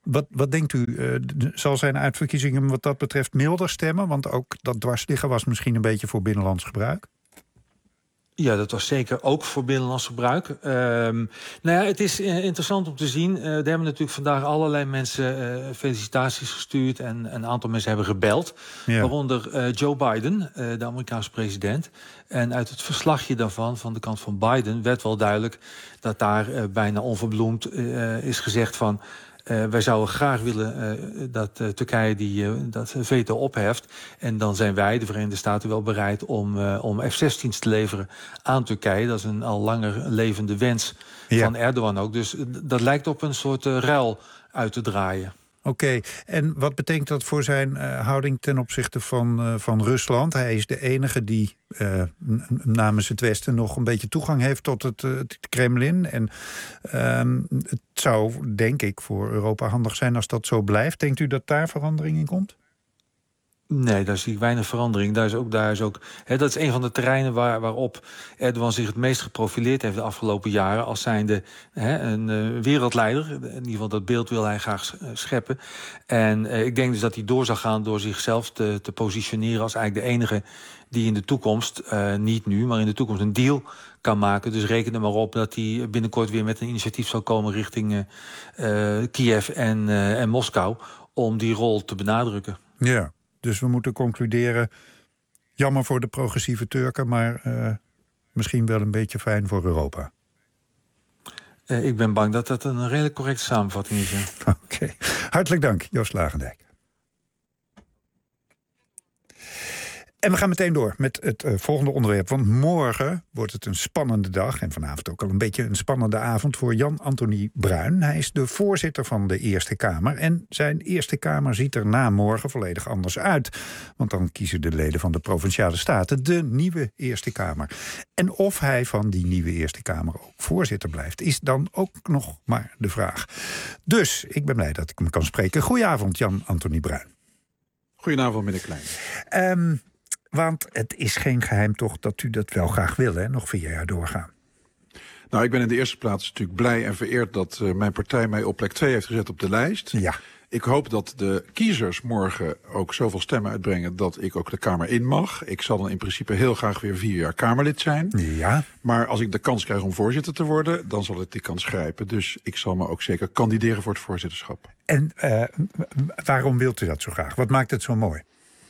Wat denkt u? Zal zijn uitverkiezingen wat dat betreft milder stemmen? Want ook dat dwarsliggen was misschien een beetje voor binnenlands gebruik. Ja, dat was zeker ook voor binnenlands gebruik. Het is interessant om te zien. Er hebben natuurlijk vandaag allerlei mensen felicitaties gestuurd. En een aantal mensen hebben gebeld. Ja. Waaronder Joe Biden, de Amerikaanse president. En uit het verslagje daarvan, van de kant van Biden, werd wel duidelijk dat daar bijna onverbloemd is gezegd van: wij zouden graag willen dat Turkije dat veto opheft. En dan zijn wij, de Verenigde Staten, wel bereid om F-16's te leveren aan Turkije. Dat is een al langer levende wens van Erdogan ook. Dus dat lijkt op een soort ruil uit te draaien. Oké, en wat betekent dat voor zijn houding ten opzichte van Rusland? Hij is de enige die namens het Westen nog een beetje toegang heeft tot het Kremlin. En het zou, denk ik, voor Europa handig zijn als dat zo blijft. Denkt u dat daar verandering in komt? Nee, daar zie ik weinig verandering. Dat is een van de terreinen waarop Erdogan zich het meest geprofileerd heeft de afgelopen jaren als zijnde een wereldleider. In ieder geval dat beeld wil hij graag scheppen. En ik denk dus dat hij door zal gaan door zichzelf te positioneren als eigenlijk de enige die in de toekomst, niet nu, maar in de toekomst een deal kan maken. Dus reken er maar op dat hij binnenkort weer met een initiatief zal komen richting Kiev en Moskou om die rol te benadrukken. Ja. Dus we moeten concluderen, jammer voor de progressieve Turken, maar misschien wel een beetje fijn voor Europa. Ik ben bang dat dat een redelijk correcte samenvatting is. Ja. Oké. Hartelijk dank, Joost Lagendijk. En we gaan meteen door met het volgende onderwerp. Want morgen wordt het een spannende dag. En vanavond ook al een beetje een spannende avond voor Jan Antonie Bruin. Hij is de voorzitter van de Eerste Kamer. En zijn Eerste Kamer ziet er na morgen volledig anders uit. Want dan kiezen de leden van de Provinciale Staten de nieuwe Eerste Kamer. En of hij van die nieuwe Eerste Kamer ook voorzitter blijft, is dan ook nog maar de vraag. Dus ik ben blij dat ik hem kan spreken. Goedenavond, Jan Antonie Bruin. Goedenavond, meneer Klein. Want het is geen geheim toch dat u dat wel graag wil, hè? Nog 4 jaar doorgaan. Nou, ik ben in de eerste plaats natuurlijk blij en vereerd dat mijn partij mij op plek 2 heeft gezet op de lijst. Ja. Ik hoop dat de kiezers morgen ook zoveel stemmen uitbrengen dat ik ook de Kamer in mag. Ik zal dan in principe heel graag weer 4 jaar Kamerlid zijn. Ja. Maar als ik de kans krijg om voorzitter te worden, dan zal ik die kans grijpen. Dus ik zal me ook zeker kandideren voor het voorzitterschap. En waarom wilt u dat zo graag? Wat maakt het zo mooi?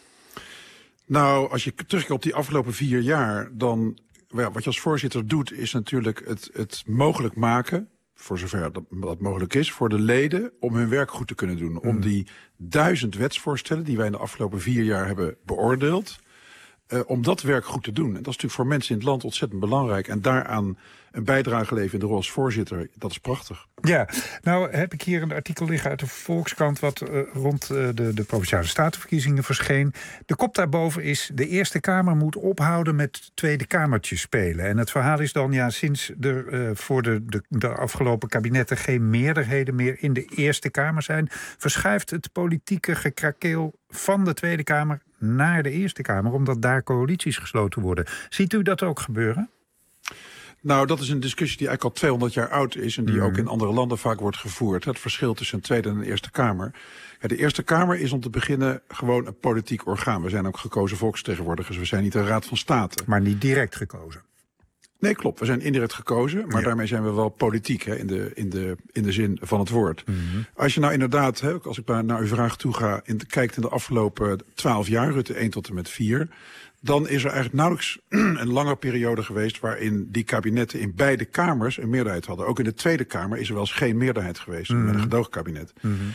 Nou, als je terugkijkt op die afgelopen 4 jaar, dan wat je als voorzitter doet, is natuurlijk het mogelijk maken, voor zover dat mogelijk is, voor de leden om hun werk goed te kunnen doen. Om die 1000 wetsvoorstellen die wij in de afgelopen 4 jaar hebben beoordeeld, om dat werk goed te doen. En dat is natuurlijk voor mensen in het land ontzettend belangrijk. En daaraan een bijdrage leveren in de rol als voorzitter, dat is prachtig. Ja, nou heb ik hier een artikel liggen uit de Volkskrant wat rond de Provinciale Statenverkiezingen verscheen. De kop daarboven is: de Eerste Kamer moet ophouden met Tweede Kamertje spelen. En het verhaal is dan, ja, sinds er voor de afgelopen kabinetten geen meerderheden meer in de Eerste Kamer zijn, verschuift het politieke gekrakeel van de Tweede Kamer naar de Eerste Kamer, omdat daar coalities gesloten worden. Ziet u dat ook gebeuren? Nou, dat is een discussie die eigenlijk al 200 jaar oud is en die ook in andere landen vaak wordt gevoerd. Het verschil tussen een Tweede en een Eerste Kamer. Ja, de Eerste Kamer is om te beginnen gewoon een politiek orgaan. We zijn ook gekozen volksvertegenwoordigers, we zijn niet een Raad van State. Maar niet direct gekozen? Nee, klopt. We zijn indirect gekozen, maar daarmee zijn we wel politiek, hè, in de zin van het woord. Als je nou inderdaad, hè, als ik naar uw vraag toe ga, kijkt in de afgelopen 12 jaar, Rutte 1 tot en met 4... dan is er eigenlijk nauwelijks een lange periode geweest waarin die kabinetten in beide kamers een meerderheid hadden. Ook in de Tweede Kamer is er wel eens geen meerderheid geweest met een gedoogkabinet.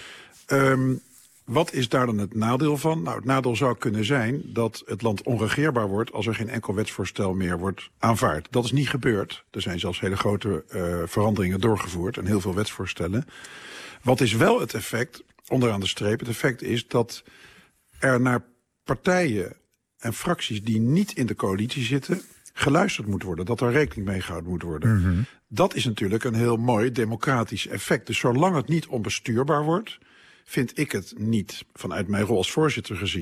Wat is daar dan het nadeel van? Nou, het nadeel zou kunnen zijn dat het land onregeerbaar wordt als er geen enkel wetsvoorstel meer wordt aanvaard. Dat is niet gebeurd. Er zijn zelfs hele grote veranderingen doorgevoerd en heel veel wetsvoorstellen. Wat is wel het effect, onderaan de streep? Het effect is dat er naar partijen en fracties die niet in de coalitie zitten geluisterd moet worden. Dat er rekening mee gehouden moet worden. Dat is natuurlijk een heel mooi democratisch effect. Dus zolang het niet onbestuurbaar wordt, vind ik het niet, vanuit mijn rol als voorzitter gezien,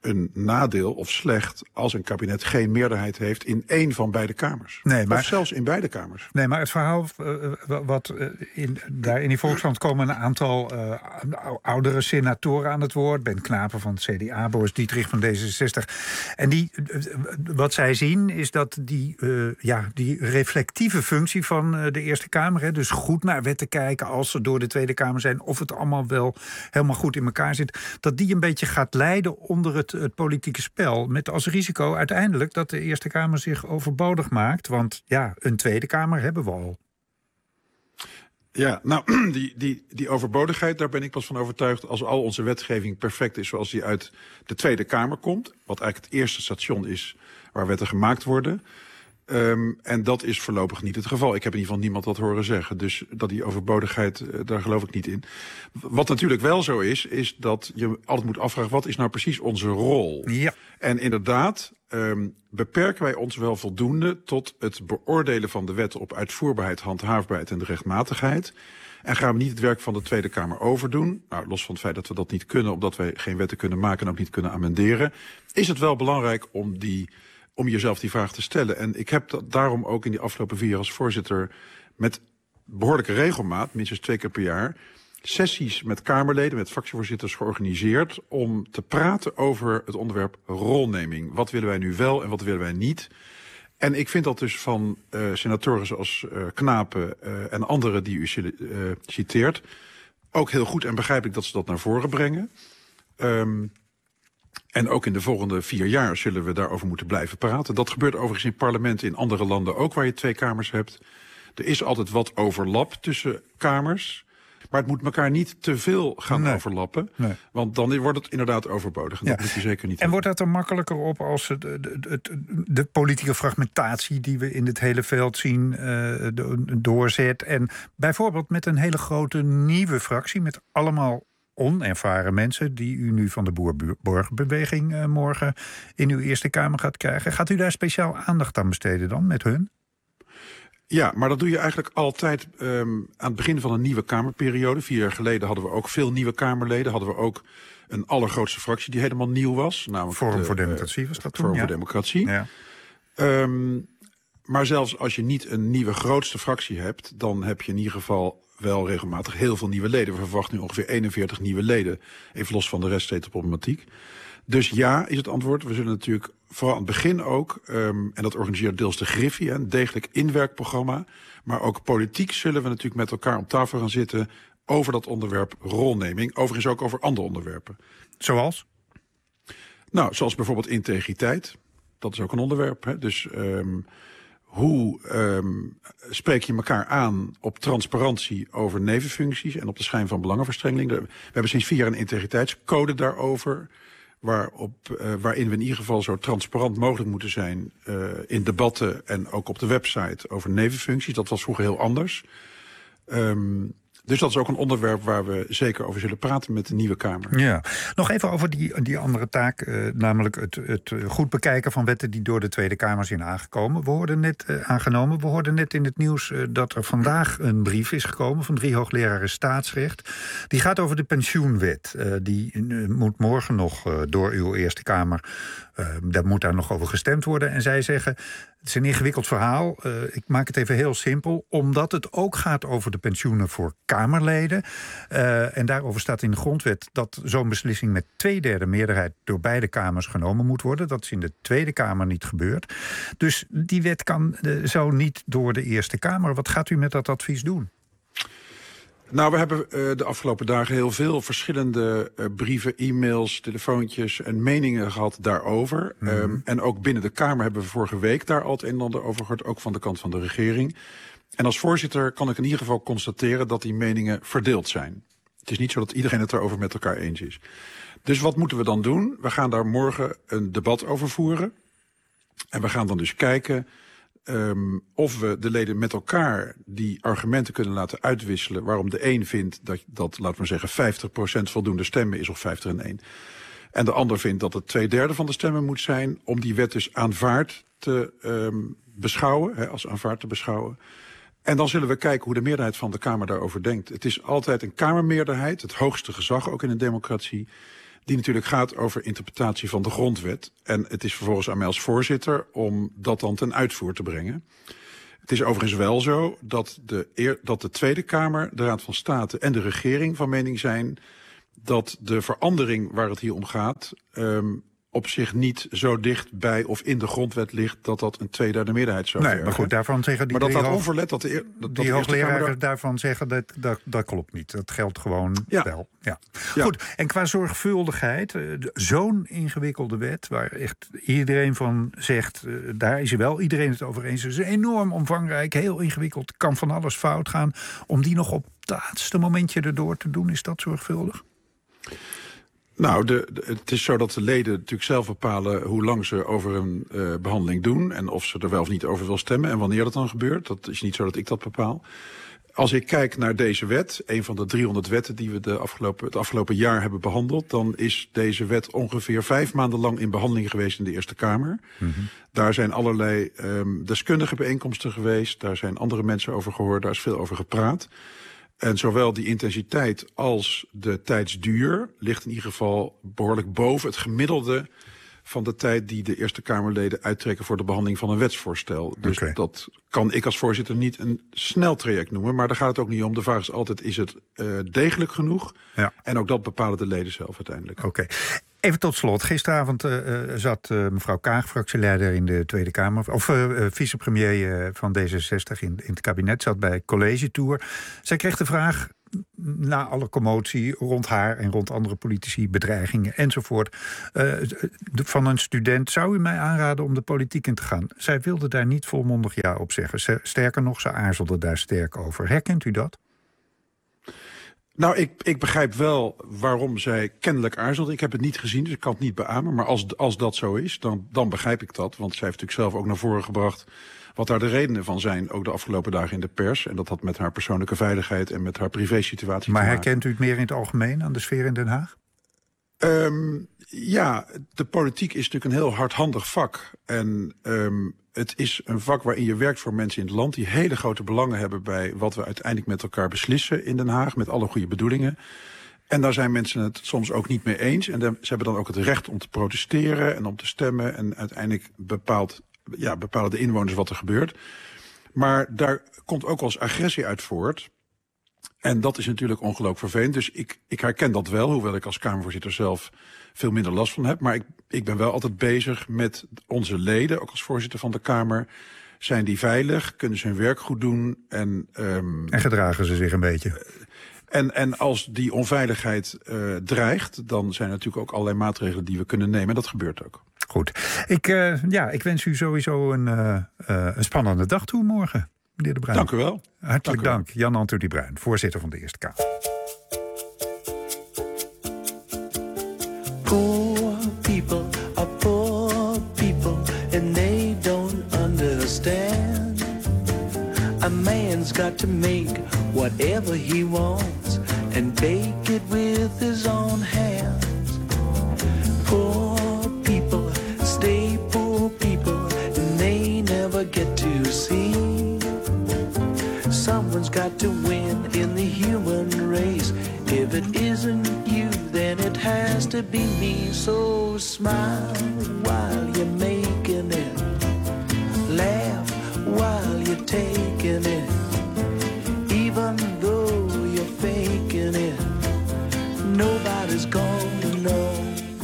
een nadeel of slecht als een kabinet geen meerderheid heeft in één van beide kamers. Nee, maar, of zelfs in beide kamers. Nee, maar het verhaal daar in die Volkskrant komen een aantal oudere senatoren aan het woord. Ben Knapen van het CDA, Boris Dietrich van D66. En wat zij zien is dat die reflectieve functie van de Eerste Kamer, dus goed naar wetten kijken als ze door de Tweede Kamer zijn, of het allemaal wel helemaal goed in elkaar zit, dat die een beetje gaat leiden onder het politieke spel. Met als risico uiteindelijk dat de Eerste Kamer zich overbodig maakt. Want ja, een Tweede Kamer hebben we al. Ja, nou, die overbodigheid, daar ben ik pas van overtuigd als al onze wetgeving perfect is zoals die uit de Tweede Kamer komt. Wat eigenlijk het eerste station is waar wetten gemaakt worden. En dat is voorlopig niet het geval. Ik heb in ieder geval niemand dat horen zeggen. Dus dat die overbodigheid, daar geloof ik niet in. Wat natuurlijk wel zo is dat je altijd moet afvragen, wat is nou precies onze rol? Ja. En inderdaad, beperken wij ons wel voldoende tot het beoordelen van de wetten op uitvoerbaarheid, handhaafbaarheid en de rechtmatigheid. En gaan we niet het werk van de Tweede Kamer overdoen? Nou, los van het feit dat we dat niet kunnen, omdat wij geen wetten kunnen maken en ook niet kunnen amenderen, is het wel belangrijk om jezelf die vraag te stellen. En ik heb dat daarom ook in die afgelopen 4 jaar als voorzitter met behoorlijke regelmaat, minstens 2 keer per jaar, sessies met Kamerleden, met fractievoorzitters georganiseerd om te praten over het onderwerp rolneming. Wat willen wij nu wel en wat willen wij niet? En ik vind dat dus van senatoren zoals Knapen en anderen die u citeert ook heel goed en begrijpelijk dat ze dat naar voren brengen. En ook in de volgende 4 jaar zullen we daarover moeten blijven praten. Dat gebeurt overigens in parlementen in andere landen ook, waar je 2 kamers hebt. Er is altijd wat overlap tussen kamers. Maar het moet elkaar niet te veel gaan overlappen. Nee. Want dan wordt het inderdaad overbodig. En dat moet je zeker niet. En wordt dat er makkelijker op als de politieke fragmentatie die we in het hele veld zien doorzet. En bijvoorbeeld met een hele grote nieuwe fractie met allemaal onervaren mensen die u nu van de Boer-Burgerbeweging morgen in uw Eerste Kamer gaat krijgen. Gaat u daar speciaal aandacht aan besteden dan met hun? Ja, maar dat doe je eigenlijk altijd aan het begin van een nieuwe Kamerperiode. 4 jaar geleden hadden we ook veel nieuwe Kamerleden. Hadden we ook een allergrootste fractie die helemaal nieuw was. Namelijk Forum voor Democratie was dat toen? Forum voor Democratie. Ja. Maar zelfs als je niet een nieuwe grootste fractie hebt, dan heb je in ieder geval wel regelmatig heel veel nieuwe leden. We verwachten nu ongeveer 41 nieuwe leden. Even los van de rest steeds de problematiek. Dus ja, is het antwoord. We zullen natuurlijk vooral aan het begin ook, en dat organiseert deels de Griffie, een degelijk inwerkprogramma. Maar ook politiek zullen we natuurlijk met elkaar om tafel gaan zitten over dat onderwerp rolneming. Overigens ook over andere onderwerpen. Zoals? Nou, zoals bijvoorbeeld integriteit. Dat is ook een onderwerp. Hè? Dus hoe spreek je elkaar aan op transparantie over nevenfuncties en op de schijn van belangenverstrengeling? We hebben sinds 4 jaar een integriteitscode daarover, waarin we in ieder geval zo transparant mogelijk moeten zijn in debatten en ook op de website over nevenfuncties. Dat was vroeger heel anders. Dus dat is ook een onderwerp waar we zeker over zullen praten met de nieuwe Kamer. Ja, nog even over die andere taak, namelijk het goed bekijken van wetten die door de Tweede Kamer zijn aangenomen. We hoorden net in het nieuws dat er vandaag een brief is gekomen van 3 hoogleraren staatsrecht. Die gaat over de pensioenwet. Die moet morgen nog door uw Eerste Kamer. Daar moet daar nog over gestemd worden. En zij zeggen, het is een ingewikkeld verhaal. Ik maak het even heel simpel. Omdat het ook gaat over de pensioenen voor Kamerleden. En daarover staat in de grondwet dat zo'n beslissing met 2/3 meerderheid door beide kamers genomen moet worden. Dat is in de Tweede Kamer niet gebeurd. Dus die wet kan zo niet door de Eerste Kamer. Wat gaat u met dat advies doen? Nou, we hebben de afgelopen dagen heel veel verschillende brieven, e-mails, telefoontjes en meningen gehad daarover. En ook binnen de Kamer hebben we vorige week daar al het een en ander over gehoord, ook van de kant van de regering. En als voorzitter kan ik in ieder geval constateren dat die meningen verdeeld zijn. Het is niet zo dat iedereen het erover met elkaar eens is. Dus wat moeten we dan doen? We gaan daar morgen een debat over voeren. En we gaan dan dus kijken of we de leden met elkaar die argumenten kunnen laten uitwisselen waarom de een vindt dat laten we zeggen, 50% voldoende stemmen is of 50-1. En de ander vindt dat het 2/3 van de stemmen moet zijn om die wet dus aanvaard te beschouwen, als aanvaard te beschouwen. En dan zullen we kijken hoe de meerderheid van de Kamer daarover denkt. Het is altijd een Kamermeerderheid, het hoogste gezag ook in een democratie, die natuurlijk gaat over interpretatie van de grondwet. En het is vervolgens aan mij als voorzitter om dat dan ten uitvoer te brengen. Het is overigens wel zo dat de Tweede Kamer, de Raad van State en de regering van mening zijn dat de verandering waar het hier om gaat op zich niet zo dicht bij of in de grondwet ligt dat een 2/3 meerderheid zou vergen. Maar goed, daarvan zeggen die onverlet dat die hoogleraren daarvan zeggen dat klopt niet. Dat geldt gewoon wel. Ja. Goed, en qua zorgvuldigheid, zo'n ingewikkelde wet waar echt iedereen van zegt, daar is wel iedereen het over eens. Het is enorm omvangrijk, heel ingewikkeld, kan van alles fout gaan. Om die nog op het laatste momentje erdoor te doen, is dat zorgvuldig? Nou, het is zo dat de leden natuurlijk zelf bepalen hoe lang ze over een behandeling doen en of ze er wel of niet over wil stemmen en wanneer dat dan gebeurt. Dat is niet zo dat ik dat bepaal. Als ik kijk naar deze wet, een van de 300 wetten die we het afgelopen jaar hebben behandeld, dan is deze wet ongeveer 5 maanden lang in behandeling geweest in de Eerste Kamer. Mm-hmm. Daar zijn allerlei deskundige bijeenkomsten geweest, daar zijn andere mensen over gehoord, daar is veel over gepraat. En zowel die intensiteit als de tijdsduur ligt in ieder geval behoorlijk boven het gemiddelde van de tijd die de Eerste Kamerleden uittrekken voor de behandeling van een wetsvoorstel. Dus dat kan ik als voorzitter niet een snel traject noemen, maar daar gaat het ook niet om. De vraag is altijd, is het degelijk genoeg? Ja. En ook dat bepalen de leden zelf uiteindelijk. Oké. Even tot slot. Gisteravond zat mevrouw Kaag, fractieleider in de Tweede Kamer, of vicepremier van D66 in het kabinet, zat bij College Tour. Zij kreeg de vraag, na alle commotie rond haar en rond andere politici, bedreigingen enzovoort, van een student: zou u mij aanraden om de politiek in te gaan? Zij wilde daar niet volmondig ja op zeggen. Sterker nog, ze aarzelde daar sterk over. Herkent u dat? Nou, ik begrijp wel waarom zij kennelijk aarzelt. Ik heb het niet gezien, dus ik kan het niet beamen. Maar als dat zo is, dan begrijp ik dat. Want zij heeft natuurlijk zelf ook naar voren gebracht wat daar de redenen van zijn, ook de afgelopen dagen in de pers. En dat had met haar persoonlijke veiligheid en met haar privésituatie maar te maken. Herkent u het meer in het algemeen aan de sfeer in Den Haag? Ja, de politiek is natuurlijk een heel hardhandig vak. En het is een vak waarin je werkt voor mensen in het land die hele grote belangen hebben bij wat we uiteindelijk met elkaar beslissen in Den Haag, met alle goede bedoelingen. En daar zijn mensen het soms ook niet mee eens. En ze hebben dan ook het recht om te protesteren en om te stemmen. En uiteindelijk bepalen de inwoners wat er gebeurt. Maar daar komt ook wel eens agressie uit voort. En dat is natuurlijk ongelooflijk vervelend. Dus ik herken dat wel, hoewel ik als Kamervoorzitter zelf veel minder last van heb. Maar ik ben wel altijd bezig met onze leden, ook als voorzitter van de Kamer. Zijn die veilig? Kunnen ze hun werk goed doen? En gedragen ze zich een beetje? En als die onveiligheid dreigt, dan zijn er natuurlijk ook allerlei maatregelen die we kunnen nemen. En dat gebeurt ook. Goed. Ik wens u sowieso een spannende dag toe morgen, meneer De Bruin. Dank u wel. Hartelijk dank. Jan Anthony De Bruin, voorzitter van de Eerste Kamer. Poor people are poor people and they don't understand. A man's got to make whatever he wants and bake it with his own hands. Poor people stay poor people and they never get to see. Someone's got to win in the human race. If it isn't you, then it has to be me. So smile while you're making it. Laugh while you're taking it. Even though you're faking it, nobody's gonna know.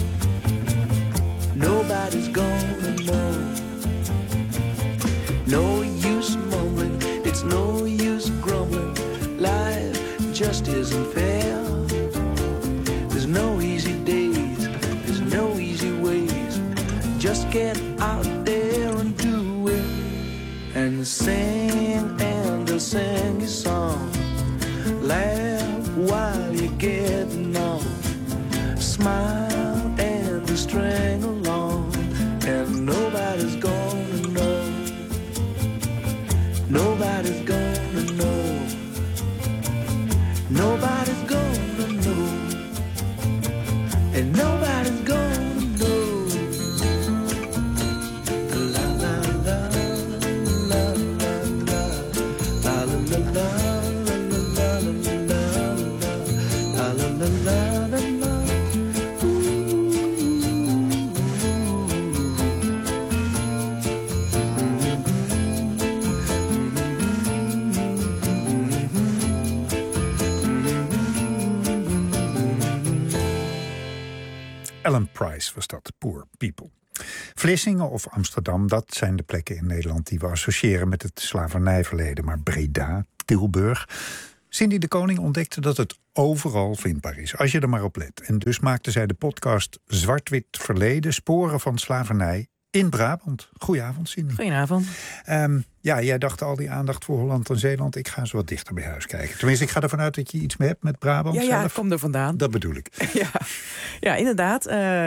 Nobody's gonna know. No use mumbling, it's no use grumbling. Life just isn't fair. There's no easy days, there's no easy ways. Just get out there and do it. And sing and sing your song. Laugh while you're getting on. Smile and string along. And nobody's gonna know. Nobody's gonna know. Nobody's gonna know. And nobody's gonna know. La la la la la la la la la la la la la la la la la. Ellen Price was dat, Poor People. Vlissingen of Amsterdam, dat zijn de plekken in Nederland die we associëren met het slavernijverleden. Maar Breda, Tilburg. Cindy de Koning ontdekte dat het overal vindbaar is, als je er maar op let. En dus maakte zij de podcast Zwart-Wit Verleden, sporen van slavernij in Brabant. Goedenavond, Cindy. Goedenavond. Jij dacht al die aandacht voor Holland en Zeeland. Ik ga eens wat dichter bij huis kijken. Tenminste, ik ga ervan uit dat je iets mee hebt met Brabant zelf. Ja, ik kom er vandaan. Dat bedoel ik. Ja, inderdaad.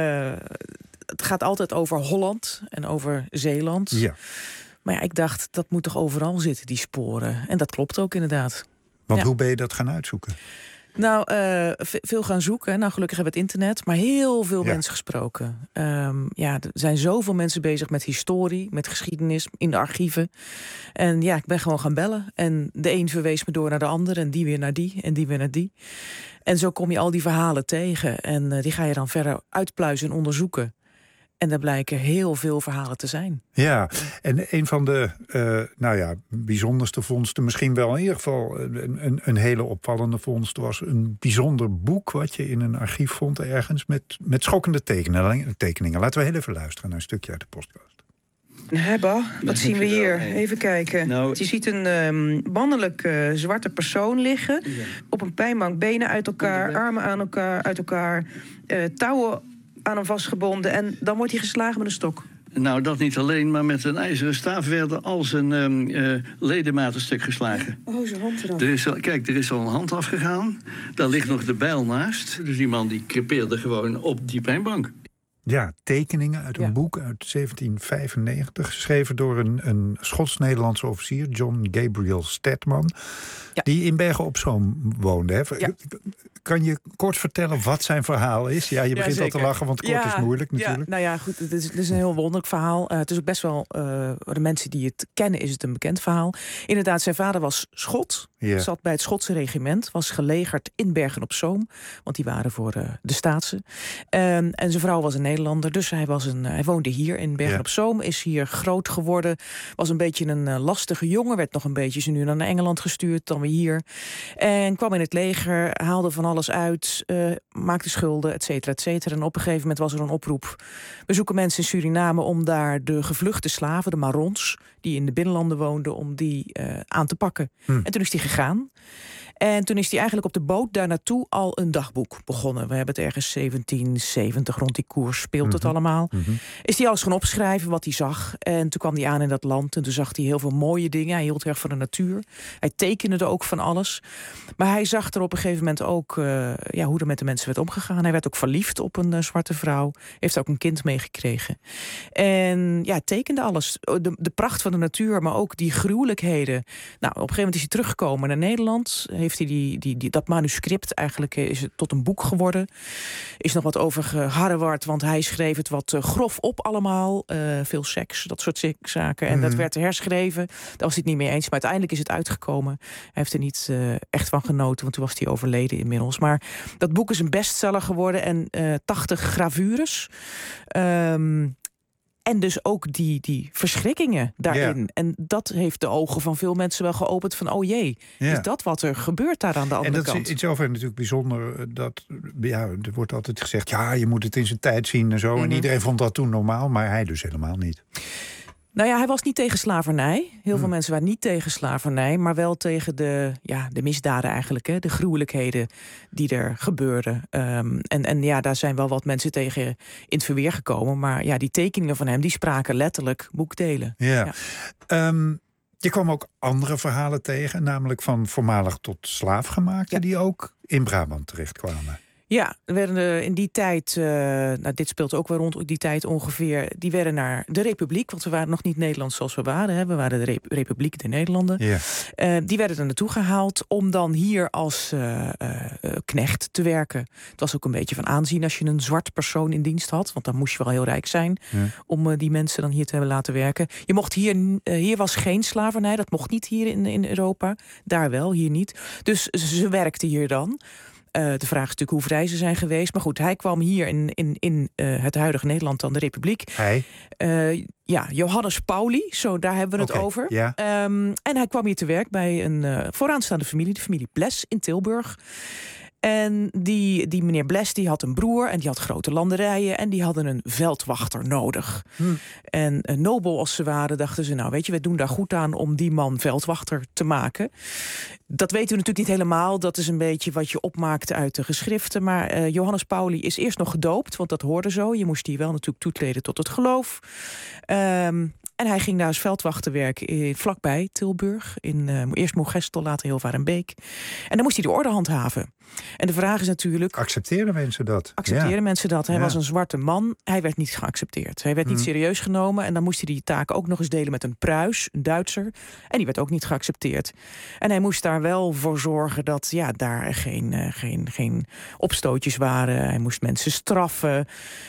Het gaat altijd over Holland en over Zeeland. Ja. Maar ja, ik dacht, dat moet toch overal zitten, die sporen. En dat klopt ook inderdaad. Want hoe ben je dat gaan uitzoeken? Nou, veel gaan zoeken. Nou, gelukkig hebben we het internet, maar heel veel mensen gesproken. Er zijn zoveel mensen bezig met historie, met geschiedenis, in de archieven. En ja, ik ben gewoon gaan bellen. En de een verwees me door naar de ander en die weer naar die en die weer naar die. En zo kom je al die verhalen tegen. En die ga je dan verder uitpluizen en onderzoeken. En daar blijken heel veel verhalen te zijn. Ja, en een van de bijzonderste vondsten, misschien wel in ieder geval een hele opvallende vondst, was een bijzonder boek wat je in een archief vond ergens met schokkende tekeningen. Laten we heel even luisteren naar een stukje uit de podcast. Hebba, wat zien we hier? Even kijken. Nou, je ziet een mannelijk zwarte persoon liggen. Ja. Op een pijnbank, benen uit elkaar, armen uit elkaar, touwen aan hem vastgebonden. En dan wordt hij geslagen met een stok. Nou, dat niet alleen, maar met een ijzeren staaf werden al zijn ledematen stuk geslagen. Oh, zijn hand eraf. Er is al een hand afgegaan. Daar ligt nog de bijl naast. Dus die man die crepeerde gewoon op die pijnbank. Ja, tekeningen uit een boek uit 1795... geschreven door een Schots-Nederlandse officier, John Gabriel Stedman... die in Bergen op Zoom woonde. Hè? Ja. Kan je kort vertellen wat zijn verhaal is? Ja, je begint al te lachen, want kort is moeilijk natuurlijk. Ja, nou ja, goed, het is een heel wonderlijk verhaal. Het is ook best wel, de mensen die het kennen, is het een bekend verhaal. Inderdaad, zijn vader was Schot, zat bij het Schotse regiment, was gelegerd in Bergen op Zoom, want die waren voor de Staatsen. En zijn vrouw was een Nederlander, dus hij woonde hier in Bergen op Zoom, is hier groot geworden, was een beetje een lastige jongen, werd nog een beetje zo nu naar Engeland gestuurd, dan weer hier. En kwam in het leger, haalde van alles uit, maakte schulden, et cetera, et cetera. En op een gegeven moment was er een oproep. We zoeken mensen in Suriname om daar de gevluchte slaven, de Marons, die in de binnenlanden woonden, om die aan te pakken. En toen is hij gegaan. En toen is hij eigenlijk op de boot daar naartoe al een dagboek begonnen. We hebben het ergens 1770, rond die koers speelt het allemaal. Is hij alles gaan opschrijven wat hij zag. En toen kwam hij aan in dat land en toen zag hij heel veel mooie dingen. Hij hield erg van de natuur. Hij tekende er ook van alles. Maar hij zag er op een gegeven moment ook hoe er met de mensen werd omgegaan. Hij werd ook verliefd op een zwarte vrouw. Heeft ook een kind meegekregen. En ja, hij tekende alles. De pracht van de natuur, maar ook die gruwelijkheden. Nou, op een gegeven moment is hij teruggekomen naar Nederland. Heeft hij dat manuscript, eigenlijk is het tot een boek geworden. Is nog wat over geharreward, want hij schreef het wat grof op allemaal. Veel seks, dat soort zaken. En dat werd herschreven. Daar was hij het niet mee eens, maar uiteindelijk is het uitgekomen. Hij heeft er niet echt van genoten, want toen was hij overleden inmiddels. Maar dat boek is een bestseller geworden en 80 gravures. En dus ook die verschrikkingen daarin. Ja. En dat heeft de ogen van veel mensen wel geopend van, oh jee, is dat wat er gebeurt daar aan de andere kant? En dat is iets over natuurlijk bijzonder. Er wordt altijd gezegd, je moet het in zijn tijd zien en zo. En iedereen vond dat toen normaal, maar hij dus helemaal niet. Nou ja, hij was niet tegen slavernij. Heel veel mensen waren niet tegen slavernij, maar wel tegen de misdaden eigenlijk. Hè? De gruwelijkheden die er gebeurden. En daar zijn wel wat mensen tegen in het verweer gekomen. Maar ja, die tekeningen van hem, die spraken letterlijk boekdelen. Ja. Je kwam ook andere verhalen tegen, namelijk van voormalig tot slaafgemaakten die ook in Brabant terechtkwamen. Ja, er werden in die tijd, dit speelt ook wel rond die tijd ongeveer, die werden naar de Republiek, want we waren nog niet Nederlands zoals we waren. Hè. We waren de Republiek der Nederlanden. Ja. Die werden er naartoe gehaald om dan hier als knecht te werken. Het was ook een beetje van aanzien als je een zwart persoon in dienst had, want dan moest je wel heel rijk zijn om die mensen dan hier te hebben laten werken. Je mocht hier was geen slavernij, dat mocht niet hier in Europa. Daar wel, hier niet. Dus ze werkten hier dan. De vraag is natuurlijk hoe vrij ze zijn geweest. Maar goed, hij kwam hier in het huidige Nederland dan, de Republiek. Johannes Pauli, daar hebben we het over. Ja. En hij kwam hier te werk bij een vooraanstaande familie, de familie Bles in Tilburg. En die meneer Bles die had een broer en die had grote landerijen en die hadden een veldwachter nodig. En nobel als ze waren, dachten ze, nou weet je, we doen daar goed aan om die man veldwachter te maken. Dat weten we natuurlijk niet helemaal. Dat is een beetje wat je opmaakt uit de geschriften. Maar Johannes Pauli is eerst nog gedoopt, want dat hoorde zo. Je moest die wel natuurlijk toetreden tot het geloof. En hij ging daar als veldwachter werken vlakbij Tilburg. Eerst Moergestel, later Hilvarenbeek. En dan moest hij de orde handhaven. En de vraag is natuurlijk... Accepteerden mensen dat? Mensen dat? Hij was een zwarte man. Hij werd niet geaccepteerd. Hij werd niet serieus genomen. En dan moest hij die taak ook nog eens delen met een Pruis, een Duitser. En die werd ook niet geaccepteerd. En hij moest daar wel voor zorgen dat daar geen opstootjes waren. Hij moest mensen straffen.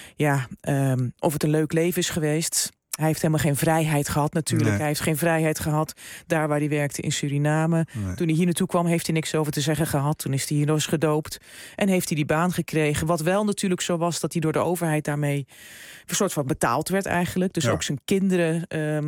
Of het een leuk leven is geweest... Hij heeft helemaal geen vrijheid gehad natuurlijk. Nee. Hij heeft geen vrijheid gehad daar waar hij werkte in Suriname. Nee. Toen hij hier naartoe kwam heeft hij niks over te zeggen gehad. Toen is hij hier nog eens gedoopt. En heeft hij die baan gekregen. Wat wel natuurlijk zo was dat hij door de overheid daarmee... een soort van betaald werd eigenlijk. Dus ook zijn kinderen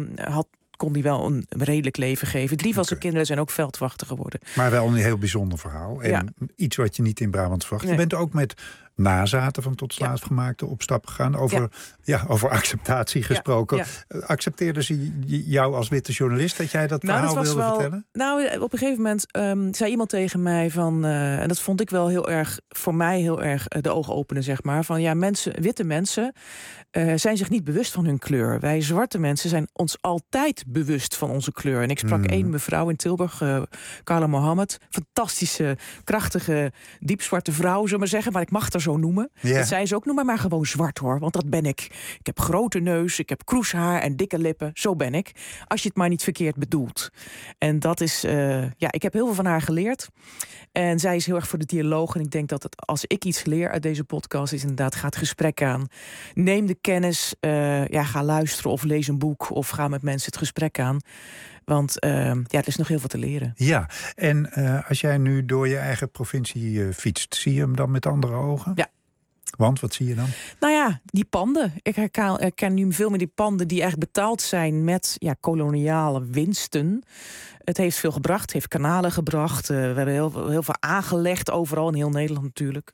kon hij wel een redelijk leven geven. 3 van zijn kinderen zijn ook veldwachter geworden. Maar wel een heel bijzonder verhaal. En iets wat je niet in Brabant verwacht. Je bent ook met nazaten van tot slaafgemaakte op stap gegaan. Over acceptatie gesproken. Ja. Accepteerden ze jou als witte journalist dat jij dat verhaal wilde vertellen? Nou, op een gegeven moment zei iemand tegen mij van... en dat vond ik wel heel erg, voor mij heel erg de ogen openen, zeg maar. Van witte mensen zijn zich niet bewust van hun kleur. Wij zwarte mensen zijn ons altijd bewust van onze kleur. En ik sprak één mevrouw in Tilburg, Carla Mohammed. Fantastische, krachtige, diepzwarte vrouw, zullen we maar zeggen. Maar ik mag haar zo noemen. Yeah. Dat zei ze ook, noem maar gewoon zwart hoor. Want dat ben ik. Ik heb grote neus, ik heb kroeshaar en dikke lippen. Zo ben ik. Als je het maar niet verkeerd bedoelt. En dat is, ik heb heel veel van haar geleerd. En zij is heel erg voor de dialoog. En ik denk dat als ik iets leer uit deze podcast, is inderdaad, ga het gesprek aan. Neem de kennis, ga luisteren of lees een boek of ga met mensen het gesprek aan. Want er is nog heel veel te leren. Ja, en als jij nu door je eigen provincie fietst, zie je hem dan met andere ogen? Ja. Want, wat zie je dan? Nou ja, die panden. Ik herken nu veel meer die panden die eigenlijk betaald zijn met koloniale winsten. Het heeft veel gebracht, het heeft kanalen gebracht. We hebben heel veel aangelegd, overal in heel Nederland natuurlijk.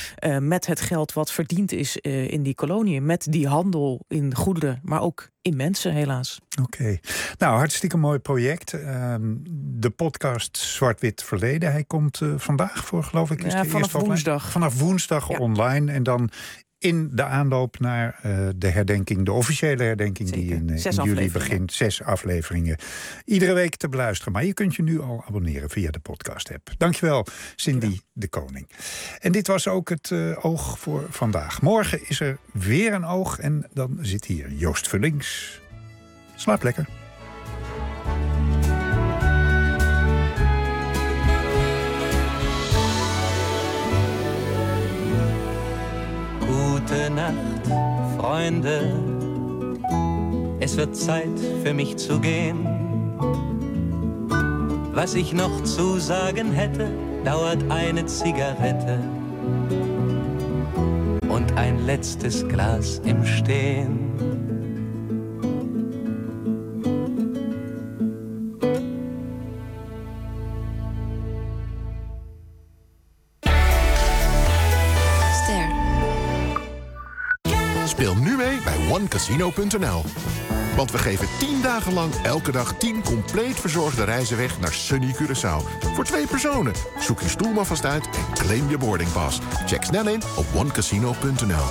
Met het geld wat verdiend is in die koloniën. Met die handel in goederen, maar ook in mensen helaas. Oké. Nou, hartstikke mooi project. De podcast Zwart-Wit Verleden. Hij komt vandaag voor, geloof ik. Vanaf woensdag. Vanaf woensdag online. En dan in de aanloop naar de herdenking, de officiële herdenking. Zeker. Die in juli begint. 6 afleveringen. Iedere week te beluisteren. Maar je kunt je nu al abonneren via de podcast-app. Dankjewel, Cindy de Koning. En dit was ook het oog voor vandaag. Morgen is er weer een oog. En dan zit hier Joost Vullings. Slaap lekker. Gute Nacht, Freunde. Es wird Zeit für mich zu gehen. Was ich noch zu sagen hätte, dauert eine Zigarette und ein letztes Glas im Stehen. Speel nu mee bij OneCasino.nl. Want we geven 10 dagen lang elke dag 10 compleet verzorgde reizen weg naar sunny Curaçao. Voor 2 personen. Zoek je stoel maar vast uit en claim je boardingpass. Check snel in op OneCasino.nl.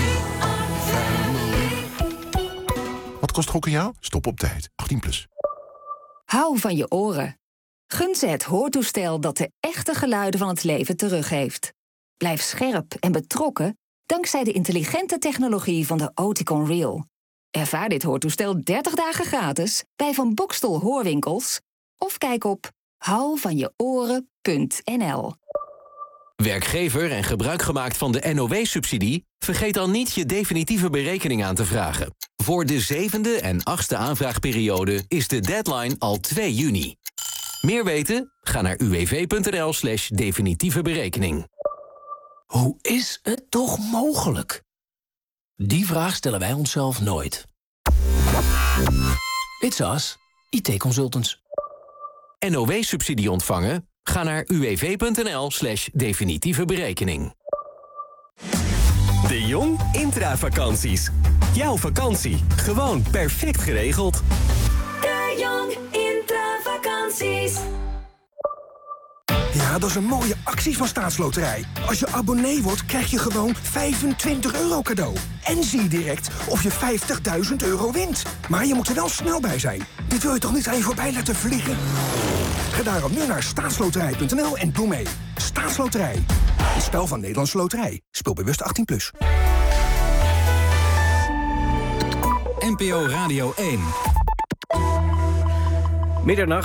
Wat kost gokken jou? Stop op tijd. 18+. Hou van je oren. Gun ze het hoortoestel dat de echte geluiden van het leven teruggeeft. Blijf scherp en betrokken dankzij de intelligente technologie van de Oticon Real. Ervaar dit hoortoestel 30 dagen gratis bij Van Bokstel Hoorwinkels of kijk op houvanjeoren.nl. Werkgever en gebruik gemaakt van de NOW-subsidie? Vergeet dan niet je definitieve berekening aan te vragen. Voor de 7e en 8e aanvraagperiode is de deadline al 2 juni. Meer weten? Ga naar uwv.nl/definitieve berekening. Hoe is het toch mogelijk? Die vraag stellen wij onszelf nooit. It's us, IT Consultants. NOW-subsidie ontvangen? Ga naar uwv.nl/definitieve berekening. De Jong intravakanties. Jouw vakantie, gewoon perfect geregeld. De Jong intravakanties. Ja, dat is een mooie actie van Staatsloterij. Als je abonnee wordt, krijg je gewoon €25 cadeau. En zie direct of je €50.000 wint. Maar je moet er wel snel bij zijn. Dit wil je toch niet aan je voorbij laten vliegen? Ga daarom nu naar staatsloterij.nl en doe mee. Staatsloterij. Het spel van Nederlandse Loterij. Speel bewust 18+. NPO Radio 1. Middernacht.